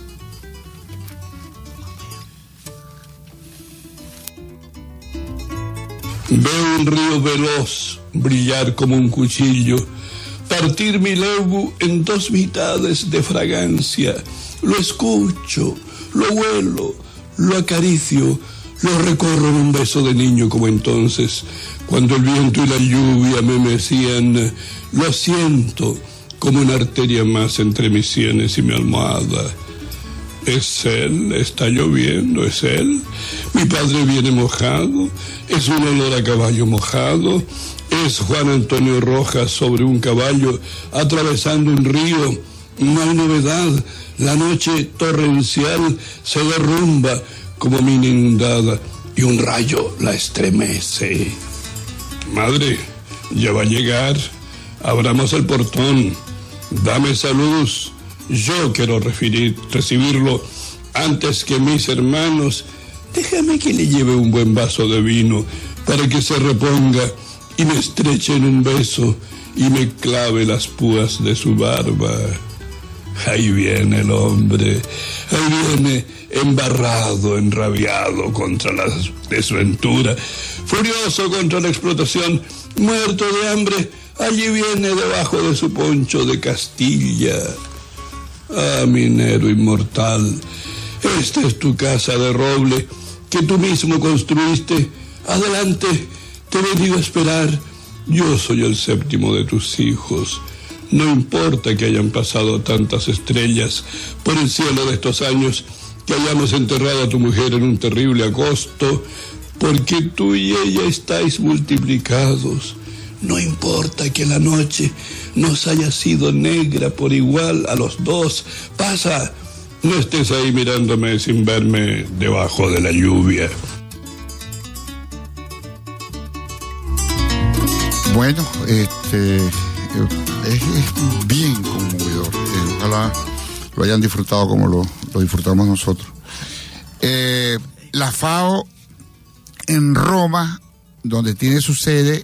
Veo un río veloz brillar como un cuchillo, partir mi lebu en dos mitades de fragancia. Lo escucho, lo huelo, lo acaricio, lo recorro en un beso de niño como entonces, cuando el viento y la lluvia me mecían. Lo siento como una arteria más entre mis sienes y mi almohada. Es él, está lloviendo, es él. Mi padre viene mojado, es un olor a caballo mojado. Es Juan Antonio Rojas sobre un caballo atravesando un río. No hay novedad, la noche torrencial se derrumba como mina inundada y un rayo la estremece. Madre, ya va a llegar, abramos el portón, dame esa luz. Yo quiero recibirlo antes que mis hermanos. Déjame que le lleve un buen vaso de vino para que se reponga y me estreche en un beso y me clave las púas de su barba. Ahí viene el hombre, ahí viene embarrado, enrabiado contra la desventura, furioso contra la explotación, muerto de hambre. Allí viene debajo de su poncho de Castilla. Ah, minero inmortal, esta es tu casa de roble que tú mismo construiste. Adelante, te he venido a esperar. Yo soy el séptimo de tus hijos. No importa que hayan pasado tantas estrellas por el cielo de estos años, que hayamos enterrado a tu mujer en un terrible agosto, porque tú y ella estáis multiplicados. No importa que la noche nos haya sido negra por igual a los dos. Pasa, no estés ahí mirándome sin verme debajo de la lluvia. Bueno, es bien conmovedor. Ojalá lo hayan disfrutado como lo disfrutamos nosotros. La FAO en Roma, donde tiene su sede,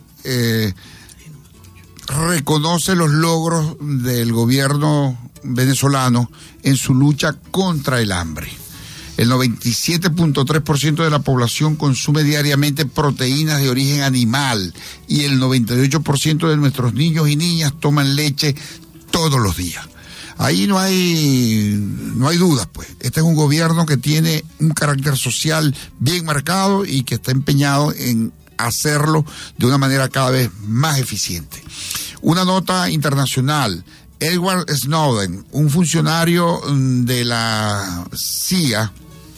reconoce los logros del gobierno venezolano en su lucha contra el hambre. El 97.3% de la población consume diariamente proteínas de origen animal y el 98% de nuestros niños y niñas toman leche todos los días. Ahí no hay dudas, pues. Este es un gobierno que tiene un carácter social bien marcado y que está empeñado en hacerlo de una manera cada vez más eficiente. Una nota internacional. Edward Snowden, un funcionario de la CIA,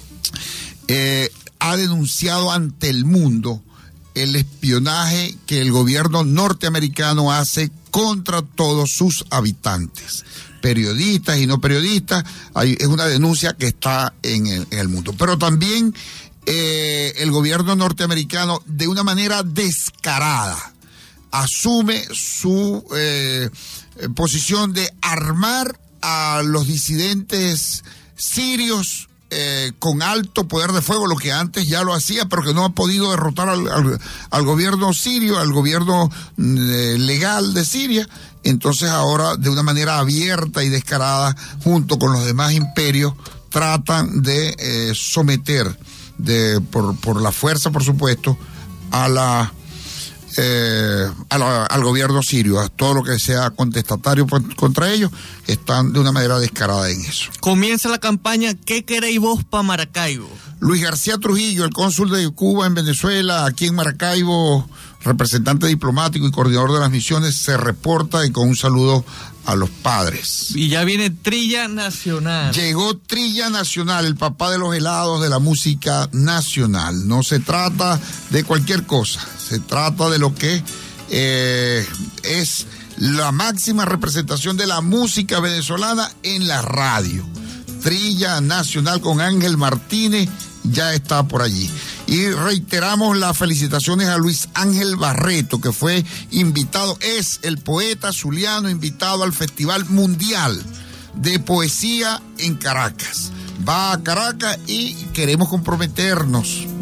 ha denunciado ante el mundo el espionaje que el gobierno norteamericano hace contra todos sus habitantes, periodistas y no periodistas. Es una denuncia que está en el mundo. Pero también el gobierno norteamericano, de una manera descarada, asume su posición de armar a los disidentes sirios con alto poder de fuego, lo que antes ya lo hacía, pero que no ha podido derrotar al gobierno sirio, al gobierno legal de Siria. Entonces ahora, de una manera abierta y descarada, junto con los demás imperios, tratan de someter por la fuerza, por supuesto, al gobierno sirio. A todo lo que sea contestatario contra ellos, están de una manera descarada en eso. Comienza la campaña ¿Qué queréis vos para Maracaibo? Luis García Trujillo, el cónsul de Cuba en Venezuela, aquí en Maracaibo, representante diplomático y coordinador de las misiones, se reporta y con un saludo a los padres. Y ya viene Trilla Nacional. Llegó Trilla Nacional, el papá de los helados de la música nacional. No se trata de cualquier cosa, se trata de lo que es la máxima representación de la música venezolana en la radio. Trilla Nacional con Ángel Martínez ya está por allí. Y reiteramos las felicitaciones a Luis Ángel Barreto, que fue invitado, es el poeta zuliano invitado al Festival Mundial de Poesía en Caracas. Va a Caracas y queremos comprometerlo,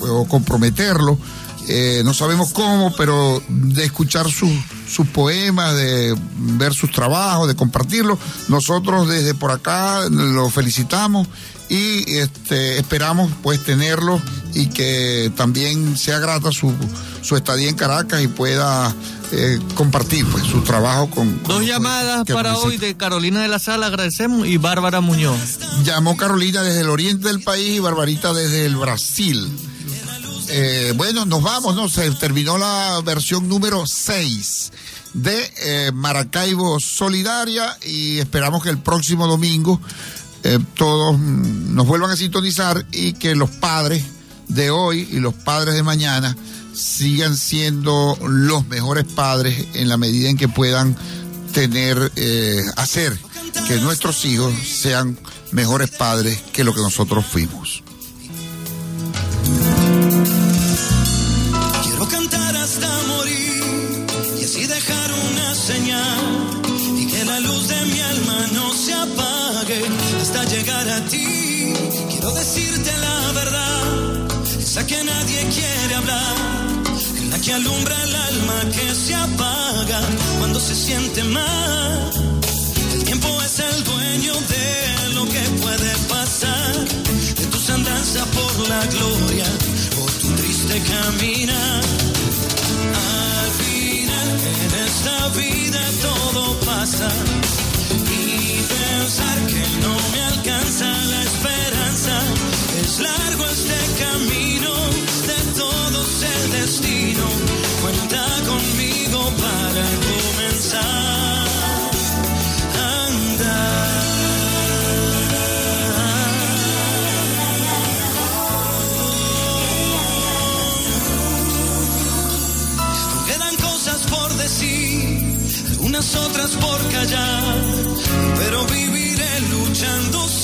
no sabemos cómo, pero de escuchar sus poemas, de ver sus trabajos, de compartirlos. Nosotros desde por acá lo felicitamos y esperamos pues tenerlo y que también sea grata su estadía en Caracas y pueda compartir pues su trabajo con... Dos llamadas para hoy de Carolina de la Sala, agradecemos, y Bárbara Muñoz. Llamó Carolina desde el oriente del país y Barbarita desde el Brasil. Bueno, nos vamos, ¿no? Se terminó la versión número 6 de Maracaibo Solidaria y esperamos que el próximo domingo todos nos vuelvan a sintonizar y que los padres de hoy y los padres de mañana sigan siendo los mejores padres en la medida en que puedan hacer que nuestros hijos sean mejores padres que lo que nosotros fuimos. Quiero cantar hasta morir y así dejar una señal y que la luz de mi alma no se apague hasta llegar a ti. Quiero decirte la verdad, esa que nadie quiere hablar, la que alumbra el alma que se apaga cuando se siente mal. El tiempo es el dueño de lo que puede pasar, de tus andanzas por la gloria, por tu triste caminar. Al final en esta vida todo pasa y pensar que no me alcanza la esperanza. Es largo este camino, de todos el destino. Cuenta conmigo para comenzar.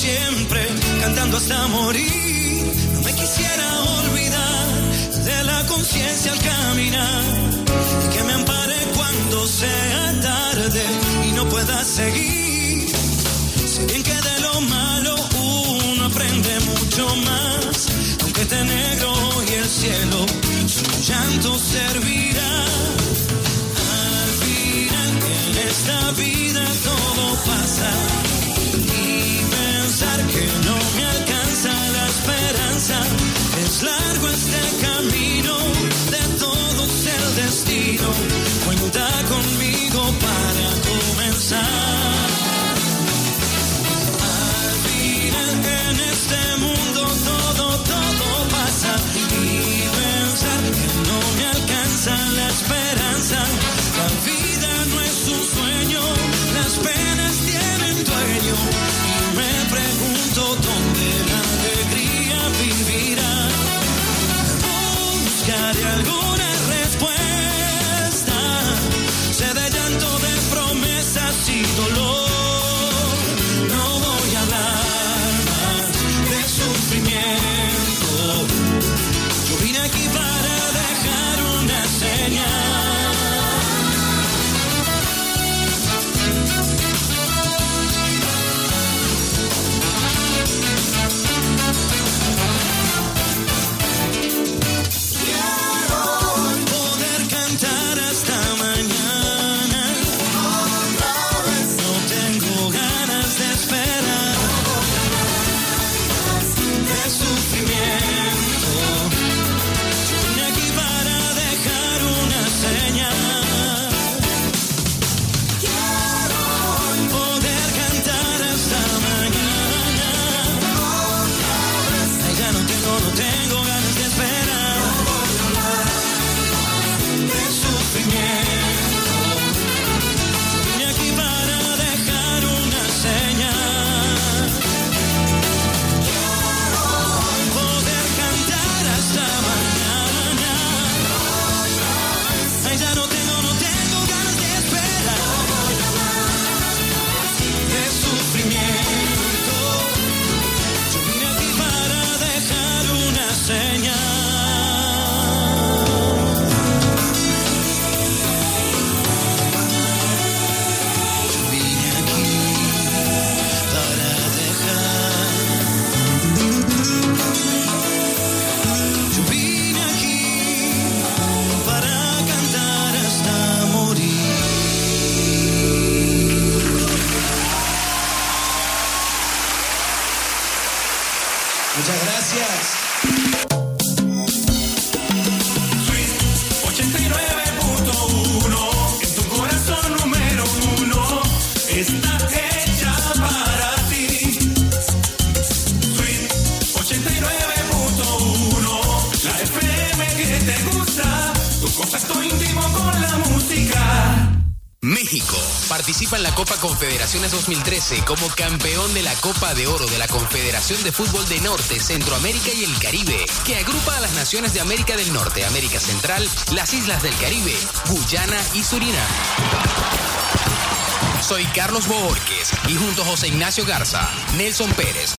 siempre, cantando hasta morir. No me quisiera olvidar de la conciencia al caminar, y que me ampare cuando sea tarde y no pueda seguir. Si bien que de lo malo uno aprende mucho más, aunque esté negro y el cielo su llanto servirá. Al final en esta vida todo pasa, y pensar que no me alcanza la esperanza. Es largo este camino, de todos el destino. Cuenta conmigo para comenzar. Al final en este mundo todo pasa, y pensar que no me alcanza la esperanza. La vida no es un sueño, las penas tienen dueño, y me pregunto dónde la alegría vivirá. Buscaré alguna respuesta, sé de llanto, de promesas y dolor. No voy a hablar más de sufrimiento, yo vine aquí para dejar una señal. Poder cantar hasta mañana. No tengo ganas de esperar, de sufrimiento. Yo vine aquí para dejar una señal. Poder cantar hasta mañana. Ay, ya no tengo ganas de esperar, de sufrimiento. Yo vine aquí para dejar una señal. Poder cantar hasta mañana. Ay, ya no tengo ganas de esperar, de sufrimiento. Yo vine aquí para dejar una señal. Yo vine aquí para dejar. Yo vine aquí para cantar hasta morir. Muchas gracias. 89.1, en tu corazón número uno, está hecha para ti. Sweet 89.1, la FM que te gusta, tu contacto íntimo con la música. México participa en la Copa Confederaciones 2013 como campeón de la Copa de Oro de la Confederación de Fútbol de Norte, Centroamérica y el Caribe, que agrupa a las naciones de América del Norte, América Central, las Islas del Caribe, Guyana y Surinam. Soy Carlos Boorques y junto a José Ignacio Garza, Nelson Pérez,